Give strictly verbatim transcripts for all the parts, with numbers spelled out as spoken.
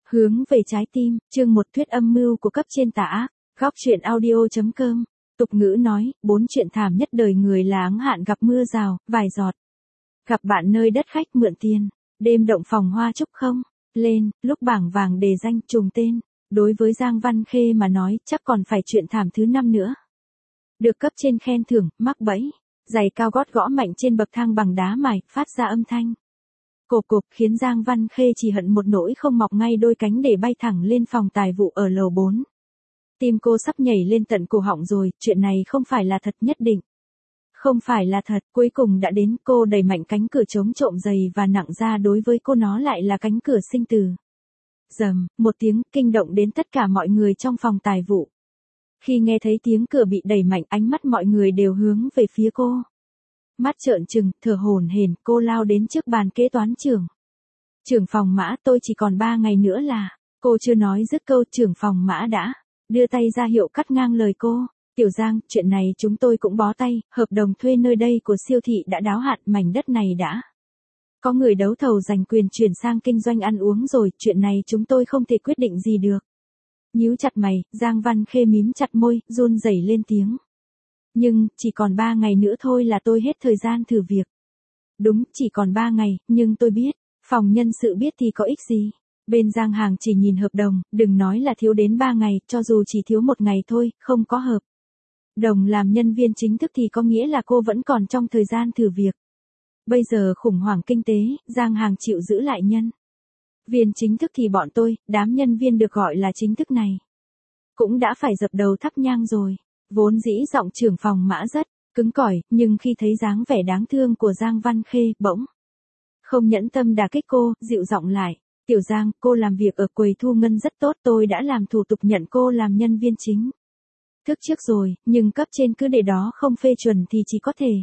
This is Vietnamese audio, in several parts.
Hướng về trái tim, chương một thuyết âm mưu của cấp trên tà ác, góc truyện audio.com. Tục ngữ nói, bốn chuyện thảm nhất đời người là áng hạn gặp mưa rào, vài giọt. Gặp bạn nơi đất khách mượn tiền, đêm động phòng hoa trúc không, lên, lúc bảng vàng đề danh trùng tên. Đối với Giang Văn Khê mà nói, chắc còn phải chuyện thảm thứ năm nữa. Được cấp trên khen thưởng, mắc bẫy, giày cao gót gõ mạnh trên bậc thang bằng đá mài, phát ra âm thanh cộp cộp khiến Giang Văn Khê chỉ hận một nỗi không mọc ngay đôi cánh để bay thẳng lên phòng tài vụ ở lầu bốn. Tim cô sắp nhảy lên tận cổ họng rồi, chuyện này không phải là thật nhất định. Không phải là thật, cuối cùng đã đến, cô đẩy mạnh cánh cửa chống trộm dày và nặng ra, đối với cô nó lại là cánh cửa sinh tử. Rầm, một tiếng kinh động đến tất cả mọi người trong phòng tài vụ. Khi nghe thấy tiếng cửa bị đẩy mạnh, ánh mắt mọi người đều hướng về phía cô. Mắt trợn trừng, thở hổn hển, cô lao đến trước bàn kế toán trưởng. Trưởng phòng Mã, tôi chỉ còn ba ngày nữa là, cô chưa nói dứt câu, trưởng phòng Mã đã đưa tay ra hiệu cắt ngang lời cô. Tiểu Giang, chuyện này chúng tôi cũng bó tay, hợp đồng thuê nơi đây của siêu thị đã đáo hạn, mảnh đất này đã có người đấu thầu giành quyền chuyển sang kinh doanh ăn uống rồi, chuyện này chúng tôi không thể quyết định gì được. Nhíu chặt mày, Giang Văn Khê mím chặt môi, run rẩy lên tiếng. Nhưng, chỉ còn ba ngày nữa thôi là tôi hết thời gian thử việc. Đúng, chỉ còn ba ngày, nhưng tôi biết, phòng nhân sự biết thì có ích gì. Bên Giang Hàng chỉ nhìn hợp đồng, đừng nói là thiếu đến ba ngày, cho dù chỉ thiếu một ngày thôi, không có hợp đồng làm nhân viên chính thức thì có nghĩa là cô vẫn còn trong thời gian thử việc. Bây giờ khủng hoảng kinh tế, Giang Hàng chịu giữ lại nhân viên chính thức thì bọn tôi, đám nhân viên được gọi là chính thức này, cũng đã phải dập đầu thắp nhang rồi. Vốn dĩ giọng trưởng phòng Mã rất cứng cỏi, nhưng khi thấy dáng vẻ đáng thương của Giang Văn Khê, bỗng không nhẫn tâm đả kích cô, dịu giọng lại. Tiểu Giang, cô làm việc ở quầy thu ngân rất tốt, tôi đã làm thủ tục nhận cô làm nhân viên chính thức trước rồi, nhưng cấp trên cứ để đó không phê chuẩn thì chỉ có thể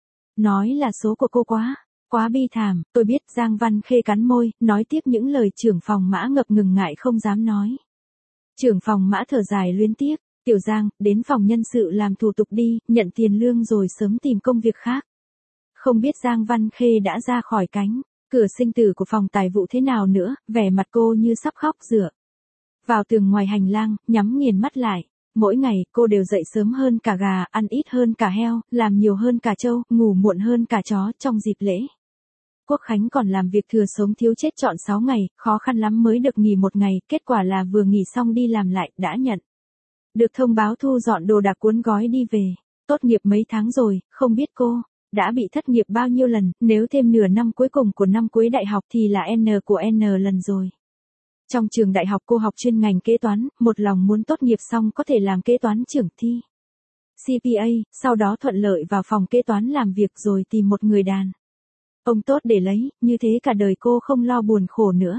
nói là số của cô quá, quá bi thảm. Tôi biết. Giang Văn Khê cắn môi, nói tiếp những lời trưởng phòng Mã ngập ngừng ngại không dám nói. Trưởng phòng Mã thở dài luyến tiếc. Tiểu Giang, đến phòng nhân sự làm thủ tục đi, nhận tiền lương rồi sớm tìm công việc khác. Không biết Giang Văn Khê đã ra khỏi cánh cửa sinh tử của phòng tài vụ thế nào nữa, vẻ mặt cô như sắp khóc, dựa vào tường ngoài hành lang, nhắm nghiền mắt lại. Mỗi ngày, cô đều dậy sớm hơn cả gà, ăn ít hơn cả heo, làm nhiều hơn cả trâu, ngủ muộn hơn cả chó. Trong dịp lễ Quốc Khánh còn làm việc thừa sống thiếu chết trọn sáu ngày, khó khăn lắm mới được nghỉ một ngày, kết quả là vừa nghỉ xong đi làm lại, đã nhận được thông báo thu dọn đồ đạc cuốn gói đi về. Tốt nghiệp mấy tháng rồi, không biết cô đã bị thất nghiệp bao nhiêu lần, nếu thêm nửa năm cuối cùng của năm cuối đại học thì là N của N lần rồi. Trong trường đại học cô học chuyên ngành kế toán, một lòng muốn tốt nghiệp xong có thể làm kế toán trưởng thi C P A, sau đó thuận lợi vào phòng kế toán làm việc rồi tìm một người đàn ông tốt để lấy, như thế cả đời cô không lo buồn khổ nữa.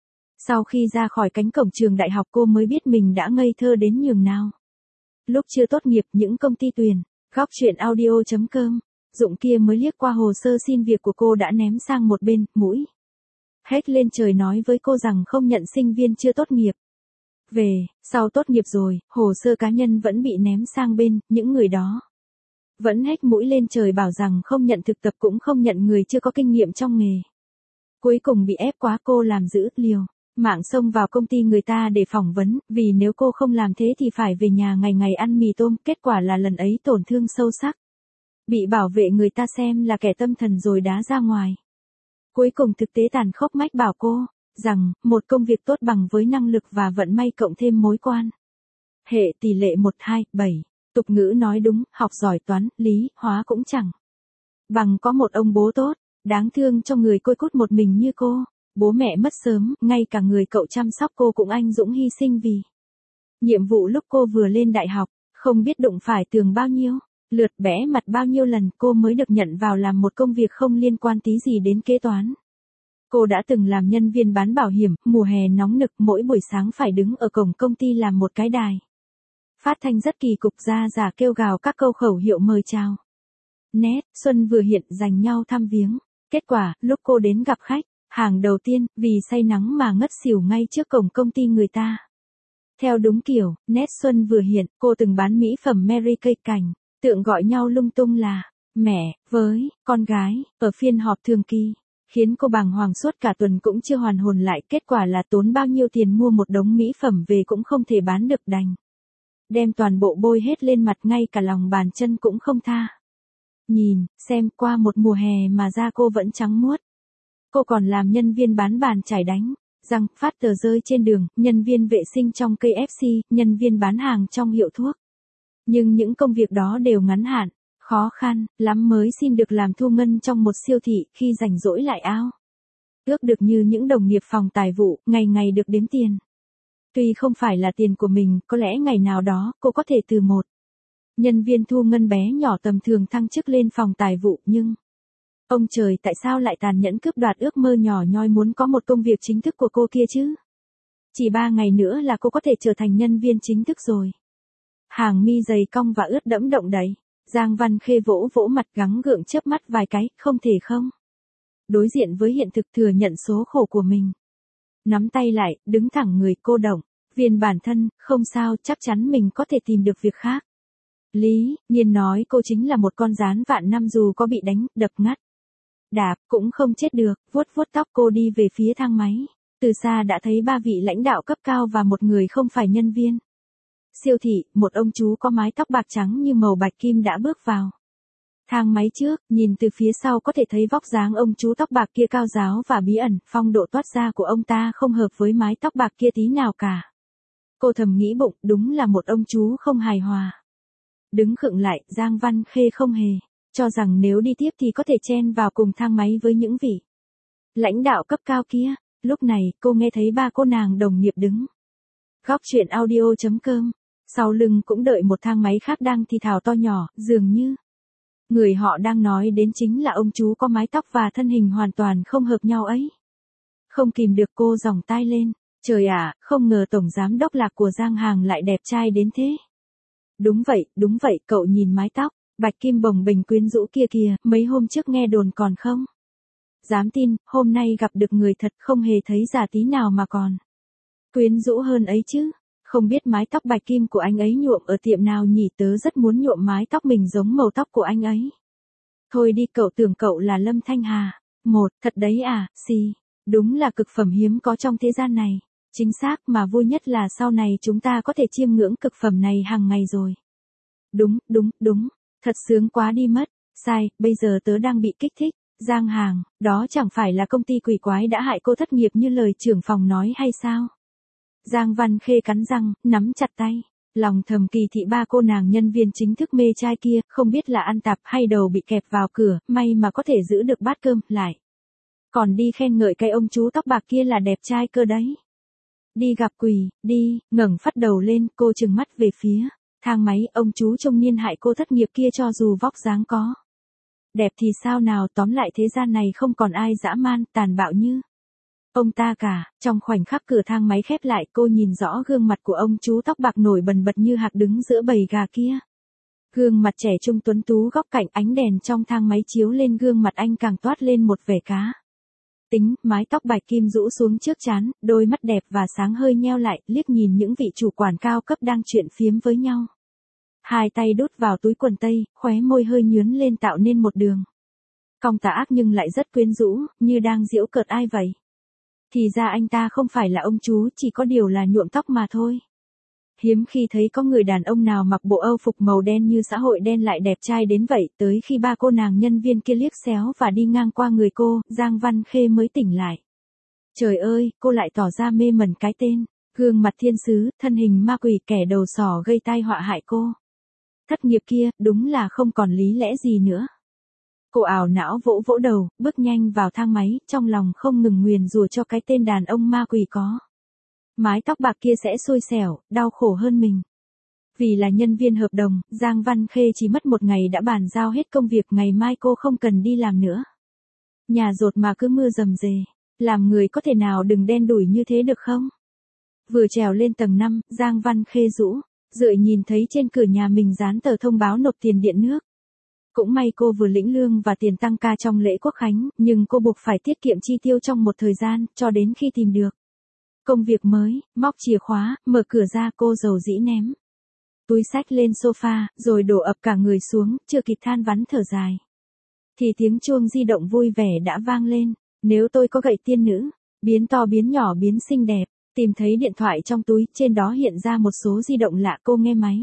Sau khi ra khỏi cánh cổng trường đại học cô mới biết mình đã ngây thơ đến nhường nào. Lúc chưa tốt nghiệp, những công ty tuyển, góc truyện audio.com, Dụng kia mới liếc qua hồ sơ xin việc của cô đã ném sang một bên, mũi hét lên trời nói với cô rằng không nhận sinh viên chưa tốt nghiệp. Về, sau tốt nghiệp rồi, hồ sơ cá nhân vẫn bị ném sang bên, những người đó vẫn hét mũi lên trời bảo rằng không nhận thực tập cũng không nhận người chưa có kinh nghiệm trong nghề. Cuối cùng bị ép quá cô làm giữ liều mạng xông vào công ty người ta để phỏng vấn, vì nếu cô không làm thế thì phải về nhà ngày ngày ăn mì tôm, kết quả là lần ấy tổn thương sâu sắc. Bị bảo vệ người ta xem là kẻ tâm thần rồi đá ra ngoài. Cuối cùng thực tế tàn khốc mách bảo cô rằng, một công việc tốt bằng với năng lực và vận may cộng thêm mối quan hệ tỷ lệ một hai bảy. Tục ngữ nói đúng, học giỏi toán, lý, hóa cũng chẳng bằng có một ông bố tốt, đáng thương cho người côi cút một mình như cô. Bố mẹ mất sớm, ngay cả người cậu chăm sóc cô cũng anh dũng hy sinh vì nhiệm vụ lúc cô vừa lên đại học, không biết đụng phải tường bao nhiêu lượt, bẽ mặt bao nhiêu lần cô mới được nhận vào làm một công việc không liên quan tí gì đến kế toán. Cô đã từng làm nhân viên bán bảo hiểm, mùa hè nóng nực mỗi buổi sáng phải đứng ở cổng công ty làm một cái đài phát thanh rất kỳ cục, ra giả kêu gào các câu khẩu hiệu mời chào. Nét, xuân vừa hiện, dành nhau thăm viếng. Kết quả, lúc cô đến gặp khách hàng đầu tiên, vì say nắng mà ngất xỉu ngay trước cổng công ty người ta. Theo đúng kiểu, nét xuân vừa hiện, cô từng bán mỹ phẩm Mary Kay cảnh, tượng gọi nhau lung tung là mẹ với con gái ở phiên họp thường kỳ. khiến cô bàng hoàng suốt cả tuần cũng chưa hoàn hồn lại, kết quả là tốn bao nhiêu tiền mua một đống mỹ phẩm về cũng không thể bán được đành. Đem toàn bộ bôi hết lên mặt, ngay cả lòng bàn chân cũng không tha. Nhìn, xem, qua một mùa hè mà da cô vẫn trắng muốt. Cô còn làm nhân viên bán bàn chải đánh răng, phát tờ rơi trên đường, nhân viên vệ sinh trong ca ép xê, nhân viên bán hàng trong hiệu thuốc. Nhưng những công việc đó đều ngắn hạn, khó khăn lắm mới xin được làm thu ngân trong một siêu thị, khi rảnh rỗi lại ao ước được như những đồng nghiệp phòng tài vụ, ngày ngày được đếm tiền. Tuy không phải là tiền của mình, có lẽ ngày nào đó cô có thể từ một nhân viên thu ngân bé nhỏ tầm thường thăng chức lên phòng tài vụ, nhưng ông trời, tại sao lại tàn nhẫn cướp đoạt ước mơ nhỏ nhoi muốn có một công việc chính thức của cô kia chứ? Chỉ ba ngày nữa là cô có thể trở thành nhân viên chính thức rồi. Hàng mi dày cong và ướt đẫm động đậy. Giang Văn Khê vỗ vỗ mặt gắng gượng chớp mắt vài cái, không thể không. Đối diện với hiện thực, thừa nhận số khổ của mình. Nắm tay lại, đứng thẳng người, cô động viên bản thân, không sao, chắc chắn mình có thể tìm được việc khác. Lý Nhiên nói cô chính là một con gián vạn năm, dù có bị đánh, đập ngắt, đạp, cũng không chết được. Vuốt vuốt tóc cô đi về phía thang máy. Từ xa đã thấy ba vị lãnh đạo cấp cao và một người không phải nhân viên siêu thị, một ông chú có mái tóc bạc trắng như màu bạch kim đã bước vào thang máy trước. Nhìn từ phía sau có thể thấy vóc dáng ông chú tóc bạc kia cao ráo và bí ẩn, phong độ toát ra của ông ta không hợp với mái tóc bạc kia tí nào cả. Cô thầm nghĩ bụng, đúng là một ông chú không hài hòa. Đứng khựng lại, Giang Văn Khê không hề cho rằng nếu đi tiếp thì có thể chen vào cùng thang máy với những vị lãnh đạo cấp cao kia. Lúc này, cô nghe thấy ba cô nàng đồng nghiệp đứng góc chuyện audio chấm com. Sau lưng cũng đợi một thang máy khác đang thì thào to nhỏ, dường như người họ đang nói đến chính là ông chú có mái tóc và thân hình hoàn toàn không hợp nhau ấy. Không kìm được cô giòng tai lên. Trời ạ, không ngờ tổng giám đốc Lạc của Giang Hàng lại đẹp trai đến thế. Đúng vậy, đúng vậy, cậu nhìn mái tóc bạch kim bồng bềnh quyến rũ kia kìa, mấy hôm trước nghe đồn còn không dám tin, hôm nay gặp được người thật, không hề thấy già tí nào mà còn quyến rũ hơn ấy chứ. Không biết mái tóc bạch kim của anh ấy nhuộm ở tiệm nào nhỉ, tớ rất muốn nhuộm mái tóc mình giống màu tóc của anh ấy. Thôi đi, cậu tưởng cậu là Lâm Thanh Hà. Một, thật đấy à, xì. Đúng là cực phẩm hiếm có trong thế gian này. Chính xác, mà vui nhất là sau này chúng ta có thể chiêm ngưỡng cực phẩm này hàng ngày rồi. Đúng, đúng, đúng. Thật sướng quá đi mất. Sai, bây giờ tớ đang bị kích thích. Giang Hàng, đó chẳng phải là công ty quỷ quái đã hại cô thất nghiệp như lời trưởng phòng nói hay sao? Giang Văn Khê cắn răng, nắm chặt tay. Lòng thầm kỳ thị ba cô nàng nhân viên chính thức mê trai kia, không biết là ăn tạp hay đầu bị kẹp vào cửa, may mà có thể giữ được bát cơm, lại còn đi khen ngợi cái ông chú tóc bạc kia là đẹp trai cơ đấy. Đi gặp quỷ, đi, ngẩng phát đầu lên, cô trừng mắt về phía thang máy. Ông chú trung niên hại cô thất nghiệp kia cho dù vóc dáng có đẹp thì sao nào, tóm lại thế gian này không còn ai dã man, tàn bạo như ông ta cả. Trong khoảnh khắc cửa thang máy khép lại, cô nhìn rõ gương mặt của ông chú tóc bạc nổi bần bật như hạc đứng giữa bầy gà kia. Gương mặt trẻ trung tuấn tú góc cạnh, ánh đèn trong thang máy chiếu lên gương mặt anh càng toát lên một vẻ cá tính. Mái tóc bạch kim rũ xuống trước trán, đôi mắt đẹp và sáng hơi nheo lại, liếc nhìn những vị chủ quản cao cấp đang chuyện phiếm với nhau. Hai tay đút vào túi quần tây, khóe môi hơi nhướn lên tạo nên một đường cong tà ác nhưng lại rất quyến rũ, như đang giễu cợt ai vậy. Thì ra anh ta không phải là ông chú, chỉ có điều là nhuộm tóc mà thôi. Hiếm khi thấy có người đàn ông nào mặc bộ âu phục màu đen như xã hội đen lại đẹp trai đến vậy. Tới khi ba cô nàng nhân viên kia liếc xéo và đi ngang qua người cô, Giang Văn Khê mới tỉnh lại. Trời ơi, cô lại tỏ ra mê mẩn cái tên gương mặt thiên sứ, thân hình ma quỷ, kẻ đầu sỏ gây tai họa hại cô thất nghiệp kia, đúng là không còn lý lẽ gì nữa. Cô ảo não vỗ vỗ đầu, bước nhanh vào thang máy, trong lòng không ngừng nguyền rủa cho cái tên đàn ông ma quỷ có mái tóc bạc kia sẽ xui xẻo, đau khổ hơn mình. Vì là nhân viên hợp đồng, Giang Văn Khê chỉ mất một ngày đã bàn giao hết công việc, ngày mai cô không cần đi làm nữa. Nhà dột mà cứ mưa rầm rề, làm người có thể nào đừng đen đủi như thế được không? Vừa trèo lên tầng năm, Giang Văn Khê rũ rượi nhìn thấy trên cửa nhà mình dán tờ thông báo nộp tiền điện nước. Cũng may cô vừa lĩnh lương và tiền tăng ca trong lễ Quốc Khánh, nhưng cô buộc phải tiết kiệm chi tiêu trong một thời gian, cho đến khi tìm được công việc mới. Móc chìa khóa, mở cửa ra, cô dầu dĩ ném túi xách lên sofa, rồi đổ ập cả người xuống, chưa kịp than vắn thở dài thì tiếng chuông di động vui vẻ đã vang lên. Nếu tôi có gậy tiên nữ, biến to biến nhỏ biến xinh đẹp, tìm thấy điện thoại trong túi, trên đó hiện ra một số di động lạ, cô nghe máy.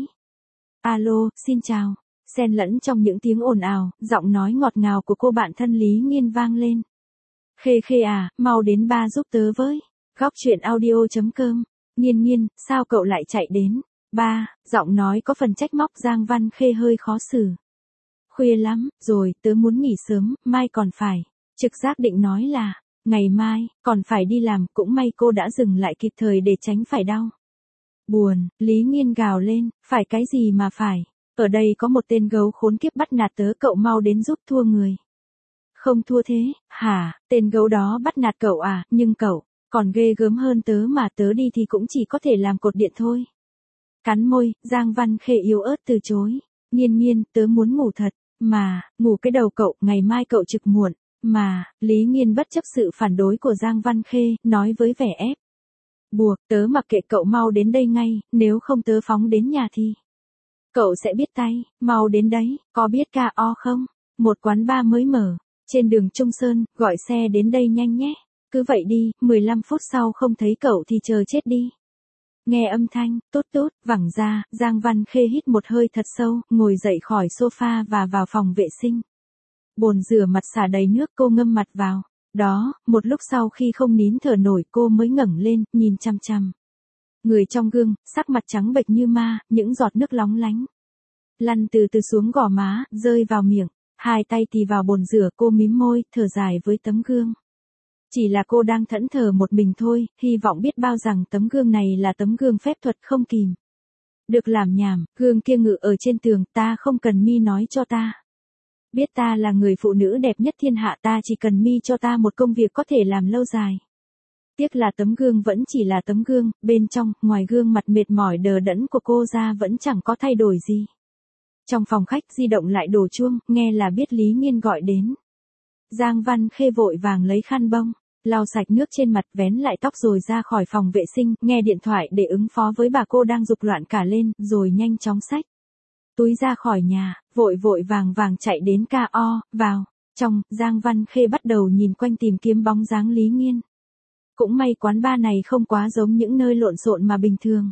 Alo, xin chào. Xen lẫn trong những tiếng ồn ào, giọng nói ngọt ngào của cô bạn thân Lý Nghiên vang lên. Khê Khê à, mau đến ba giúp tớ với. Góc chuyện audio chấm com. Nghiên Nghiên, sao cậu lại chạy đến? Ba, giọng nói có phần trách móc Giang Văn Khê hơi khó xử. Khuya lắm, rồi, tớ muốn nghỉ sớm, mai còn phải. Trực giác định nói là, ngày mai, còn phải đi làm, cũng may cô đã dừng lại kịp thời để tránh phải đau. Buồn, Lý Nghiên gào lên, phải cái gì mà phải. Ở đây có một tên gấu khốn kiếp bắt nạt tớ, cậu mau đến giúp thua người. Không thua thế, hả, tên gấu đó bắt nạt cậu à, nhưng cậu, còn ghê gớm hơn tớ mà, tớ đi thì cũng chỉ có thể làm cột điện thôi. Cắn môi, Giang Văn Khê yếu ớt từ chối. Nghiên Nghiên, tớ muốn ngủ thật, mà, ngủ cái đầu cậu, ngày mai cậu trực muộn, mà, Lý Nghiên bất chấp sự phản đối của Giang Văn Khê, nói với vẻ ép buộc, tớ mặc kệ cậu, mau đến đây ngay, nếu không tớ phóng đến nhà thì cậu sẽ biết tay, mau đến đấy, có biết ca o không? Một quán bar mới mở, trên đường Trung Sơn, gọi xe đến đây nhanh nhé. Cứ vậy đi, mười lăm phút sau không thấy cậu thì chờ chết đi. Nghe âm thanh, tốt tốt, vẳng ra, Giang Văn Khê hít một hơi thật sâu, ngồi dậy khỏi sofa và vào phòng vệ sinh. Bồn rửa mặt xả đầy nước, cô ngâm mặt vào. Đó, một lúc sau khi không nín thở nổi, cô mới ngẩng lên, nhìn chăm chăm. Người trong gương, sắc mặt trắng bệch như ma, những giọt nước lóng lánh lăn từ từ xuống gò má, rơi vào miệng. Hai tay tì vào bồn rửa, cô mím môi, thở dài với tấm gương. Chỉ là cô đang thẫn thờ một mình thôi, hy vọng biết bao rằng tấm gương này là tấm gương phép thuật không kìm được làm nhảm. Gương kia ngự ở trên tường, ta không cần mi nói cho ta biết ta là người phụ nữ đẹp nhất thiên hạ, ta chỉ cần mi cho ta một công việc có thể làm lâu dài. Tiếc là tấm gương vẫn chỉ là tấm gương, bên trong, ngoài gương mặt mệt mỏi đờ đẫn của cô ra vẫn chẳng có thay đổi gì. Trong phòng khách, di động lại đổ chuông, nghe là biết Lý Nghiên gọi đến. Giang Văn Khê vội vàng lấy khăn bông, lau sạch nước trên mặt, vén lại tóc rồi ra khỏi phòng vệ sinh, nghe điện thoại để ứng phó với bà cô đang giục loạn cả lên, rồi nhanh chóng xách túi ra khỏi nhà, vội vội vàng vàng chạy đến ca o, vào. Trong, Giang Văn Khê bắt đầu nhìn quanh tìm kiếm bóng dáng Lý Nghiên. Cũng may quán bar này không quá giống những nơi lộn xộn mà bình thường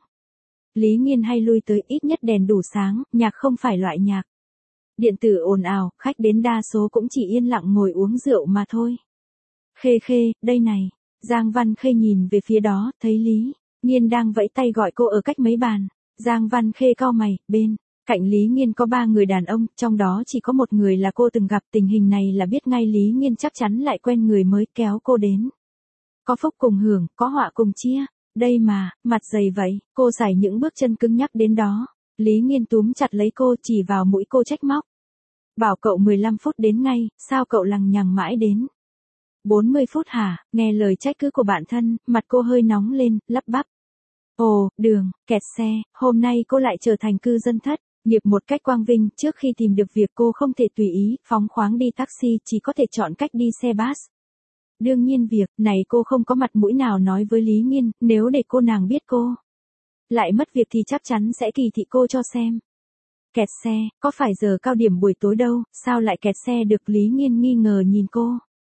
Lý Nghiên hay lui tới, ít nhất đèn đủ sáng, nhạc không phải loại nhạc điện tử ồn ào, khách đến đa số cũng chỉ yên lặng ngồi uống rượu mà thôi. Khê Khê, đây này. Giang Văn Khê nhìn về phía đó, thấy Lý Nghiên đang vẫy tay gọi cô ở cách mấy bàn. Giang Văn Khê cau mày, bên cạnh Lý Nghiên có ba người đàn ông, trong đó chỉ có một người là cô từng gặp, tình hình này là biết ngay Lý Nghiên chắc chắn lại quen người mới kéo cô đến. Có phúc cùng hưởng, có họa cùng chia. Đây mà, mặt dày vậy, cô xài những bước chân cứng nhắc đến đó. Lý Nghiên túm chặt lấy cô, chỉ vào mũi cô trách móc. Bảo cậu mười lăm phút đến ngay, sao cậu lằng nhằng mãi đến bốn mươi phút hả? Nghe lời trách cứ của bạn thân, mặt cô hơi nóng lên, lắp bắp. Ồ, đường, kẹt xe, hôm nay cô lại trở thành cư dân thất nghiệp một cách quang vinh. Trước khi tìm được việc cô không thể tùy ý, phóng khoáng đi taxi, chỉ có thể chọn cách đi xe bus. Đương nhiên việc này cô không có mặt mũi nào nói với Lý Nghiên, nếu để cô nàng biết cô lại mất việc thì chắc chắn sẽ kỳ thị cô cho xem. Kẹt xe, có phải giờ cao điểm buổi tối đâu, sao lại kẹt xe được? Lý Nghiên nghi ngờ nhìn cô.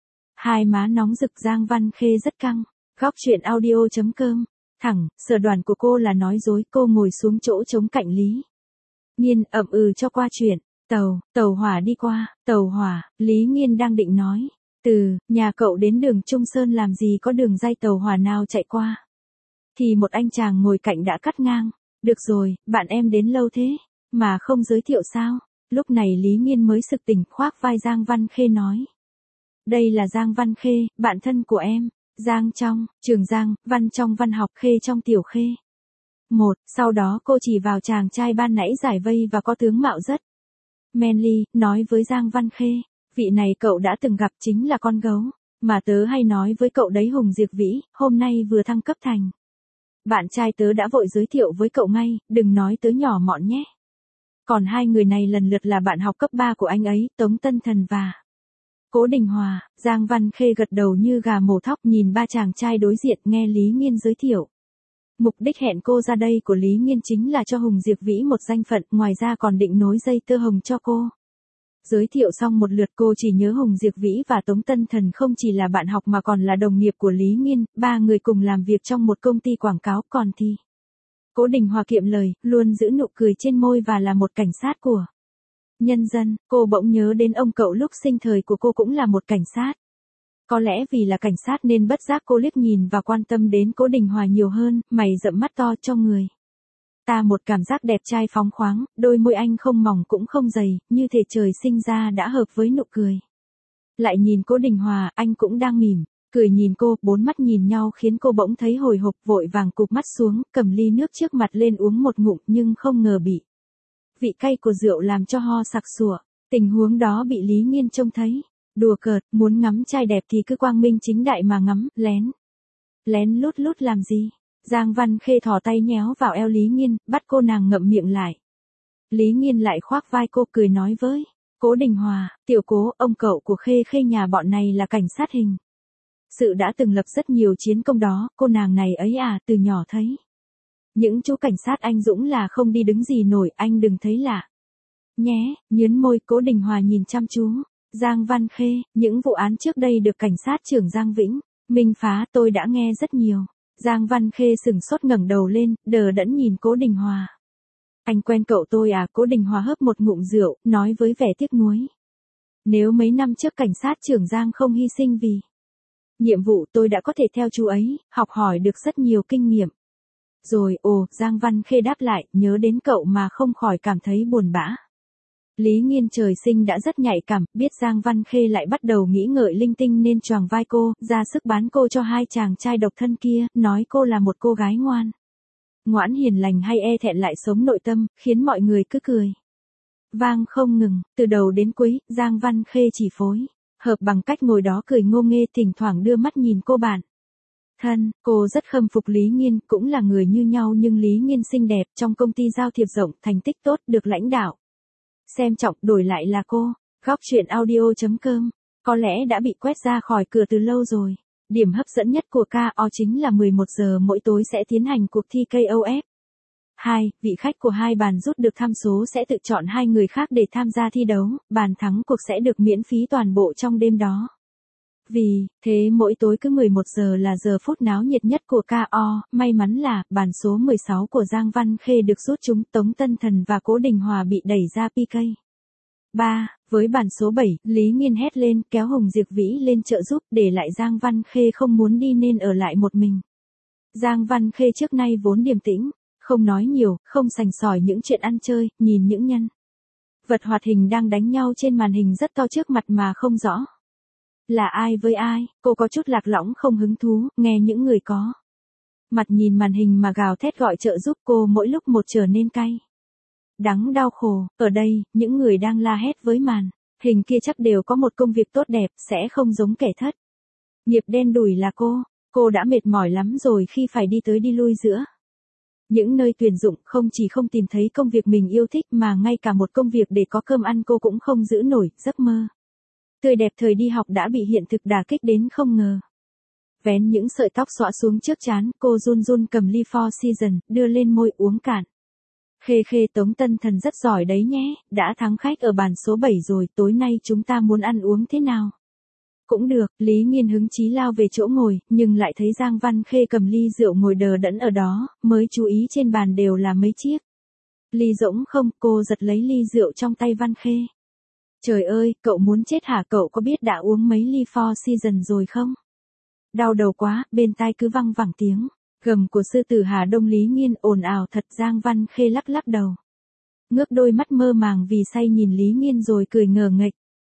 Hai má nóng rực. Giang Văn Khê rất căng. Góc chuyện audio chấm com. Thẳng, sở đoàn của cô là nói dối. Cô ngồi xuống chỗ trống cạnh Lý Nghiên, ậm ừ cho qua chuyện. Tàu, tàu hỏa đi qua. Tàu hỏa, Lý Nghiên đang định nói. Từ nhà cậu đến đường Trung Sơn làm gì có đường ray tàu hỏa nào chạy qua. Thì một anh chàng ngồi cạnh đã cắt ngang. Được rồi, bạn em đến lâu thế, mà không giới thiệu sao? Lúc này Lý Nghiên mới sực tỉnh, khoác vai Giang Văn Khê nói. Đây là Giang Văn Khê, bạn thân của em. Giang trong, trường Giang, Văn trong văn học, Khê trong tiểu Khê. Một, sau đó cô chỉ vào chàng trai ban nãy giải vây và có tướng mạo rất manly, nói với Giang Văn Khê. Vị này cậu đã từng gặp, chính là con gấu mà tớ hay nói với cậu đấy, Hùng Diệp Vĩ, hôm nay vừa thăng cấp thành bạn trai tớ, đã vội giới thiệu với cậu ngay, đừng nói tớ nhỏ mọn nhé. Còn hai người này lần lượt là bạn học cấp ba của anh ấy, Tống Tân Thần và Cố Đình Hòa. Giang Văn Khê gật đầu như gà mổ thóc, nhìn ba chàng trai đối diện, nghe Lý Nghiên giới thiệu. Mục đích hẹn cô ra đây của Lý Nghiên chính là cho Hùng Diệp Vĩ một danh phận, ngoài ra còn định nối dây tơ hồng cho cô. Giới thiệu xong một lượt cô chỉ nhớ Hùng Diệp Vĩ và Tống Tân Thần không chỉ là bạn học mà còn là đồng nghiệp của Lý Nghiên, ba người cùng làm việc trong một công ty quảng cáo, còn thì Cố Đình Hòa kiệm lời, luôn giữ nụ cười trên môi và là một cảnh sát của nhân dân. Cô bỗng nhớ đến ông cậu lúc sinh thời của cô cũng là một cảnh sát. Có lẽ vì là cảnh sát nên bất giác cô liếc nhìn và quan tâm đến Cố Đình Hòa nhiều hơn, mày rậm mắt to cho người ta một cảm giác đẹp trai phóng khoáng, đôi môi anh không mỏng cũng không dày, như thể trời sinh ra đã hợp với nụ cười. Lại nhìn Cố Đình Hòa, anh cũng đang mỉm cười nhìn cô, bốn mắt nhìn nhau khiến cô bỗng thấy hồi hộp, vội vàng cụp mắt xuống, cầm ly nước trước mặt lên uống một ngụm nhưng không ngờ bị vị cay của rượu làm cho ho sặc sụa. Tình huống đó bị Lý Nghiên trông thấy. Đùa cợt, muốn ngắm trai đẹp thì cứ quang minh chính đại mà ngắm, lén. Lén lút lút làm gì? Giang Văn Khê thò tay nhéo vào eo Lý Nghiên, bắt cô nàng ngậm miệng lại. Lý Nghiên lại khoác vai cô cười nói với Cố Đình Hòa, tiểu Cố, ông cậu của Khê Khê nhà bọn này là cảnh sát hình sự đã từng lập rất nhiều chiến công đó, cô nàng này ấy à, từ nhỏ thấy những chú cảnh sát anh dũng là không đi đứng gì nổi, anh đừng thấy lạ nhé. Nhướn môi, Cố Đình Hòa nhìn chăm chú Giang Văn Khê, những vụ án trước đây được cảnh sát trưởng Giang Vĩnh Minh phá tôi đã nghe rất nhiều. Giang Văn Khê sừng sốt ngẩng đầu lên, đờ đẫn nhìn Cố Đình Hòa. Anh quen cậu tôi à? Cố Đình Hòa hớp một ngụm rượu, nói với vẻ tiếc nuối. Nếu mấy năm trước cảnh sát trưởng Giang không hy sinh vì nhiệm vụ, tôi đã có thể theo chú ấy, học hỏi được rất nhiều kinh nghiệm. Rồi, ồ, Giang Văn Khê đáp lại, nhớ đến cậu mà không khỏi cảm thấy buồn bã. Lý Nghiên trời sinh đã rất nhạy cảm, biết Giang Văn Khê lại bắt đầu nghĩ ngợi linh tinh nên choàng vai cô, ra sức bán cô cho hai chàng trai độc thân kia, nói cô là một cô gái ngoan ngoãn hiền lành hay e thẹn lại sống nội tâm, khiến mọi người cứ cười vang không ngừng. Từ đầu đến cuối, Giang Văn Khê chỉ phối hợp bằng cách ngồi đó cười ngô nghê, thỉnh thoảng đưa mắt nhìn cô bạn thân. Cô rất khâm phục Lý Nghiên, cũng là người như nhau nhưng Lý Nghiên xinh đẹp, trong công ty giao thiệp rộng, thành tích tốt, được lãnh đạo xem trọng, đổi lại là cô. Góc truyện audio chấm com có lẽ đã bị quét ra khỏi cửa từ lâu rồi. Điểm hấp dẫn nhất của ca o chính là mười một giờ mỗi tối sẽ tiến hành cuộc thi ca o ép. hai. Vị khách của hai bàn rút được tham số sẽ tự chọn hai người khác để tham gia thi đấu, bàn thắng cuộc sẽ được miễn phí toàn bộ trong đêm đó. Vì thế mỗi tối cứ mười một giờ là giờ phút náo nhiệt nhất của ca o, may mắn là bàn số mười sáu của Giang Văn Khê được rút trúng, Tống Tân Thần và Cố Đình Hòa bị đẩy ra pê ca. ba. Với bàn số bảy, Lý Nghiên hét lên, kéo Hùng Diệp Vĩ lên trợ giúp, để lại Giang Văn Khê không muốn đi nên ở lại một mình. Giang Văn Khê trước nay vốn điềm tĩnh, không nói nhiều, không sành sỏi những chuyện ăn chơi, nhìn những nhân vật hoạt hình đang đánh nhau trên màn hình rất to trước mặt mà không rõ là ai với ai, cô có chút lạc lõng không hứng thú, nghe những người có mặt nhìn màn hình mà gào thét gọi trợ giúp cô mỗi lúc một trở nên cay đắng đau khổ. Ở đây, những người đang la hét với màn hình kia chắc đều có một công việc tốt đẹp, sẽ không giống kẻ thất nghiệp đen đủi là cô. Cô đã mệt mỏi lắm rồi khi phải đi tới đi lui giữa những nơi tuyển dụng, không chỉ không tìm thấy công việc mình yêu thích mà ngay cả một công việc để có cơm ăn cô cũng không giữ nổi. Giấc mơ tươi đẹp thời đi học đã bị hiện thực đả kích đến không ngờ. Vén những sợi tóc xõa xuống trước trán, cô run run cầm ly Four Seasons, đưa lên môi uống cạn. Khê Khê, Tống Tân Thần rất giỏi đấy nhé, đã thắng khách ở bàn số bảy rồi, tối nay chúng ta muốn ăn uống thế nào? Cũng được. Lý Nghiên hứng chí lao về chỗ ngồi, nhưng lại thấy Giang Văn Khê cầm ly rượu ngồi đờ đẫn ở đó, mới chú ý trên bàn đều là mấy chiếc ly rỗng không. Cô giật lấy ly rượu trong tay Văn Khê. Trời ơi, cậu muốn chết hả? Cậu có biết đã uống mấy ly Four Seasons rồi không? Đau đầu quá. Bên tai cứ văng vẳng tiếng gầm của sư tử Hà Đông. Lý Nghiên ồn ào thật. Giang Văn Khê lắc lắc đầu, ngước đôi mắt mơ màng vì say nhìn Lý Nghiên rồi cười ngờ nghệch.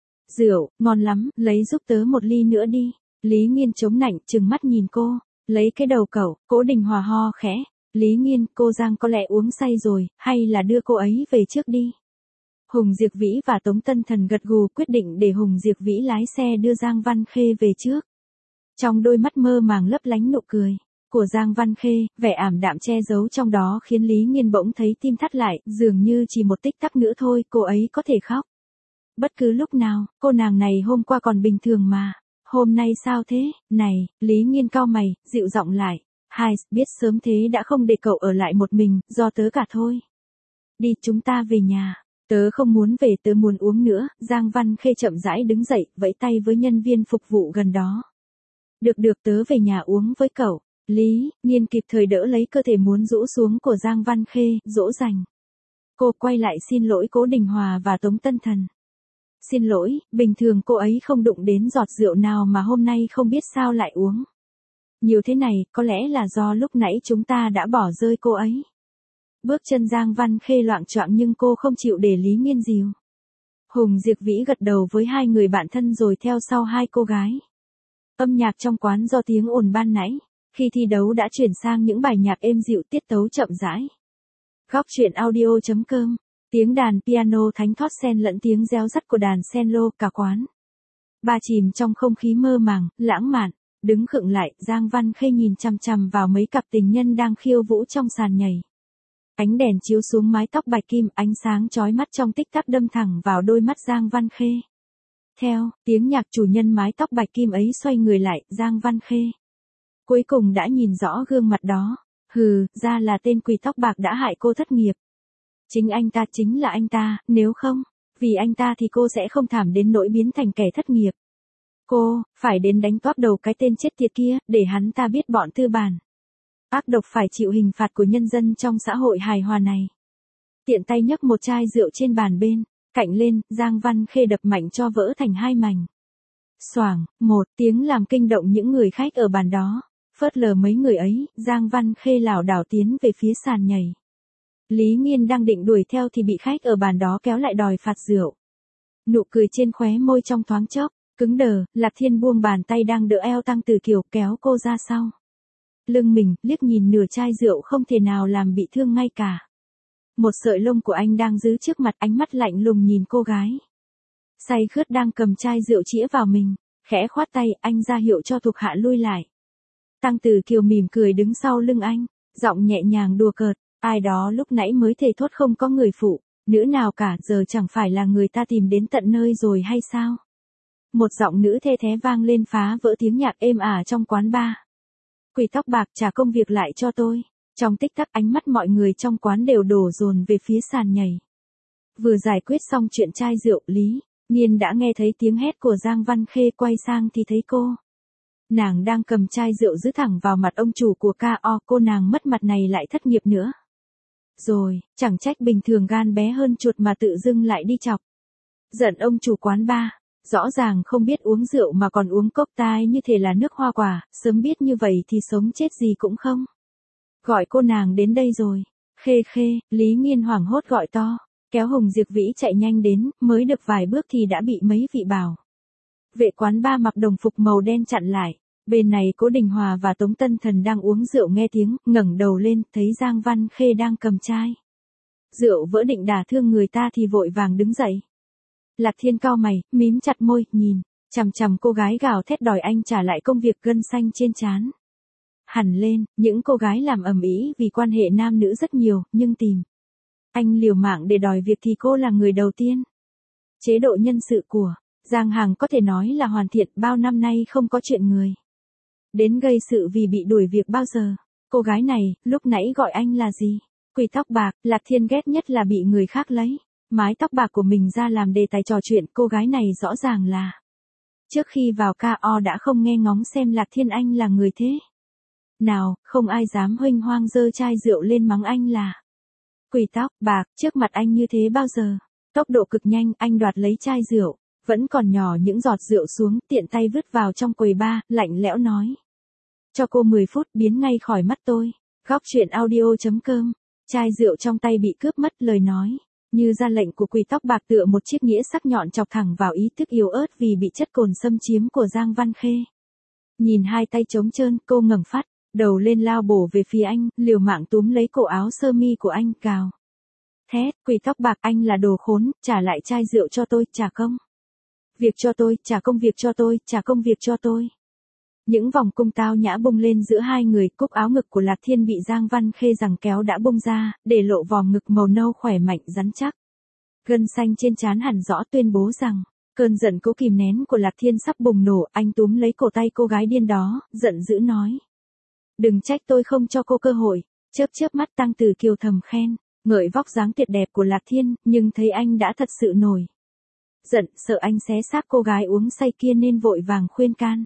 Rượu, ngon lắm, lấy giúp tớ một ly nữa đi. Lý Nghiên chống nạnh, trừng mắt nhìn cô. Lấy cái đầu cậu. Cố Đình Hòa ho khẽ. Lý Nghiên, cô Giang có lẽ uống say rồi, hay là đưa cô ấy về trước đi. Hùng Diệp Vĩ và Tống Tân Thần gật gù, quyết định để Hùng Diệp Vĩ lái xe đưa Giang Văn Khê về trước. Trong đôi mắt mơ màng lấp lánh nụ cười của Giang Văn Khê, vẻ ảm đạm che giấu trong đó khiến Lý Nghiên bỗng thấy tim thắt lại, dường như chỉ một tích tắc nữa thôi, cô ấy có thể khóc bất cứ lúc nào. Cô nàng này hôm qua còn bình thường mà, hôm nay sao thế? Này, Lý Nghiên cau mày, dịu giọng lại. Hai, biết sớm thế đã không để cậu ở lại một mình, do tớ cả thôi. Đi, chúng ta về nhà. Tớ không muốn về, tớ muốn uống nữa. Giang Văn Khê chậm rãi đứng dậy, vẫy tay với nhân viên phục vụ gần đó. Được được, tớ về nhà uống với cậu. Lý Nghiên kịp thời đỡ lấy cơ thể muốn rũ xuống của Giang Văn Khê, dỗ dành. Cô quay lại xin lỗi Cố Đình Hòa và Tống Tân Thần. Xin lỗi, bình thường cô ấy không đụng đến giọt rượu nào mà hôm nay không biết sao lại uống. Nhiều thế này, có lẽ là do lúc nãy chúng ta đã bỏ rơi cô ấy. Bước chân Giang Văn Khê loạng choạng nhưng cô không chịu để Lý Nghiên dìu. Hùng Diệp Vĩ gật đầu với hai người bạn thân rồi theo sau hai cô gái. Âm nhạc trong quán do tiếng ồn ban nãy, khi thi đấu đã chuyển sang những bài nhạc êm dịu tiết tấu chậm rãi. Góc truyện audio chấm com, tiếng đàn piano thánh thót xen lẫn tiếng réo rắt của đàn cello, cả quán ba chìm trong không khí mơ màng, lãng mạn. Đứng khựng lại, Giang Văn Khê nhìn chằm chằm vào mấy cặp tình nhân đang khiêu vũ trong sàn nhảy. Ánh đèn chiếu xuống mái tóc bạch kim, ánh sáng chói mắt trong tích tắc đâm thẳng vào đôi mắt Giang Văn Khê. Theo tiếng nhạc, chủ nhân mái tóc bạch kim ấy xoay người lại, Giang Văn Khê cuối cùng đã nhìn rõ gương mặt đó. Hừ, ra là tên quỷ tóc bạc đã hại cô thất nghiệp. Chính anh ta, chính là anh ta, nếu không, vì anh ta thì cô sẽ không thảm đến nỗi biến thành kẻ thất nghiệp. Cô phải đến đánh toác đầu cái tên chết tiệt kia, để hắn ta biết bọn tư bản ác độc phải chịu hình phạt của nhân dân trong xã hội hài hòa này. Tiện tay nhấc một chai rượu trên bàn bên cạnh lên, Giang Văn Khê đập mạnh cho vỡ thành hai mảnh. Xoảng, một tiếng làm kinh động những người khách ở bàn đó. Phớt lờ mấy người ấy, Giang Văn Khê lảo đảo tiến về phía sàn nhảy. Lý Nghiên đang định đuổi theo thì bị khách ở bàn đó kéo lại đòi phạt rượu. Nụ cười trên khóe môi trong thoáng chốc cứng đờ, Lạc Thiên buông bàn tay đang đỡ eo Tăng Từ Kiều, kéo cô ra sau lưng mình, liếc nhìn nửa chai rượu không thể nào làm bị thương ngay cả. Một sợi lông của anh đang giữ trước mặt, ánh mắt lạnh lùng nhìn cô gái say khướt đang cầm chai rượu chĩa vào mình, khẽ khoát tay, anh ra hiệu cho thuộc hạ lui lại. Tăng Từ Kiều mỉm cười đứng sau lưng anh, giọng nhẹ nhàng đùa cợt, ai đó lúc nãy mới thề thốt không có người phụ nữ nào cả, giờ chẳng phải là người ta tìm đến tận nơi rồi hay sao? Một giọng nữ thê thé vang lên phá vỡ tiếng nhạc êm ả trong quán bar. Quỷ tóc bạc, trả công việc lại cho tôi. Trong tích tắc, ánh mắt mọi người trong quán đều đổ dồn về phía sàn nhảy. Vừa giải quyết xong chuyện chai rượu, Lý Nghiên đã nghe thấy tiếng hét của Giang Văn Khê, quay sang thì thấy cô. Nàng đang cầm chai rượu giữ thẳng vào mặt ông chủ của ca o, cô nàng mất mặt này lại thất nghiệp nữa. Rồi, chẳng trách bình thường gan bé hơn chuột mà tự dưng lại đi chọc giận ông chủ quán bar. Rõ ràng không biết uống rượu mà còn uống cốc tai như thể là nước hoa quả, sớm biết như vậy thì sống chết gì cũng không. Gọi cô nàng đến đây rồi. Khê Khê, Lý Nghiên hoảng hốt gọi to, kéo Hùng Diệp Vĩ chạy nhanh đến, mới được vài bước thì đã bị mấy vị bảo vệ quán bar mặc đồng phục màu đen chặn lại. Bên này Cố Đình Hòa và Tống Tân Thần đang uống rượu nghe tiếng, ngẩng đầu lên, thấy Giang Văn Khê đang cầm chai rượu vỡ định đả thương người ta thì vội vàng đứng dậy. Lạc Thiên cau mày, mím chặt môi, nhìn chằm chằm cô gái gào thét đòi anh trả lại công việc, gân xanh trên trán hẳn lên. Những cô gái làm ầm ĩ vì quan hệ nam nữ rất nhiều, nhưng tìm anh liều mạng để đòi việc thì cô là người đầu tiên. Chế độ nhân sự của Giang Hằng có thể nói là hoàn thiện, bao năm nay không có chuyện người đến gây sự vì bị đuổi việc bao giờ. Cô gái này, lúc nãy gọi anh là gì? Quỷ tóc bạc. Lạc Thiên ghét nhất là bị người khác lấy mái tóc bạc của mình ra làm đề tài trò chuyện. Cô gái này rõ ràng là trước khi vào ca o đã không nghe ngóng xem Lạc Thiên anh là người thế nào, không ai dám huênh hoang giơ chai rượu lên mắng anh là quỷ tóc bạc trước mặt anh như thế bao giờ. Tốc độ cực nhanh, anh đoạt lấy chai rượu vẫn còn nhỏ những giọt rượu xuống, tiện tay vứt vào trong quầy bar, lạnh lẽo nói: cho cô mười phút biến ngay khỏi mắt tôi. Góc truyện audio chấm com. Chai rượu trong tay bị cướp mất, lời nói như ra lệnh của quỷ tóc bạc tựa một chiếc nghĩa sắc nhọn chọc thẳng vào ý thức yếu ớt vì bị chất cồn xâm chiếm của Giang Văn Khê. Nhìn hai tay trống trơn, cô ngẩng phát đầu lên lao bổ về phía anh, liều mạng túm lấy cổ áo sơ mi của anh, cào thét: quỷ tóc bạc, anh là đồ khốn, trả lại chai rượu cho tôi, trả công việc cho tôi, trả công việc cho tôi, trả công việc cho tôi. Những vòng cung tao nhã bung lên giữa hai người, cúc áo ngực của Lạc Thiên bị Giang Văn Khê giằng kéo đã bung ra, để lộ vòng ngực màu nâu khỏe mạnh rắn chắc. Gân xanh trên trán hẳn rõ, tuyên bố rằng cơn giận cố kìm nén của Lạc Thiên sắp bùng nổ. Anh túm lấy cổ tay cô gái điên đó, giận dữ nói: đừng trách tôi không cho cô cơ hội. Chớp chớp mắt, Tăng Từ Kiều thầm khen: ngợi vóc dáng tuyệt đẹp của Lạc Thiên, nhưng thấy anh đã thật sự nổi giận, sợ anh xé xác cô gái uống say kia nên vội vàng khuyên can.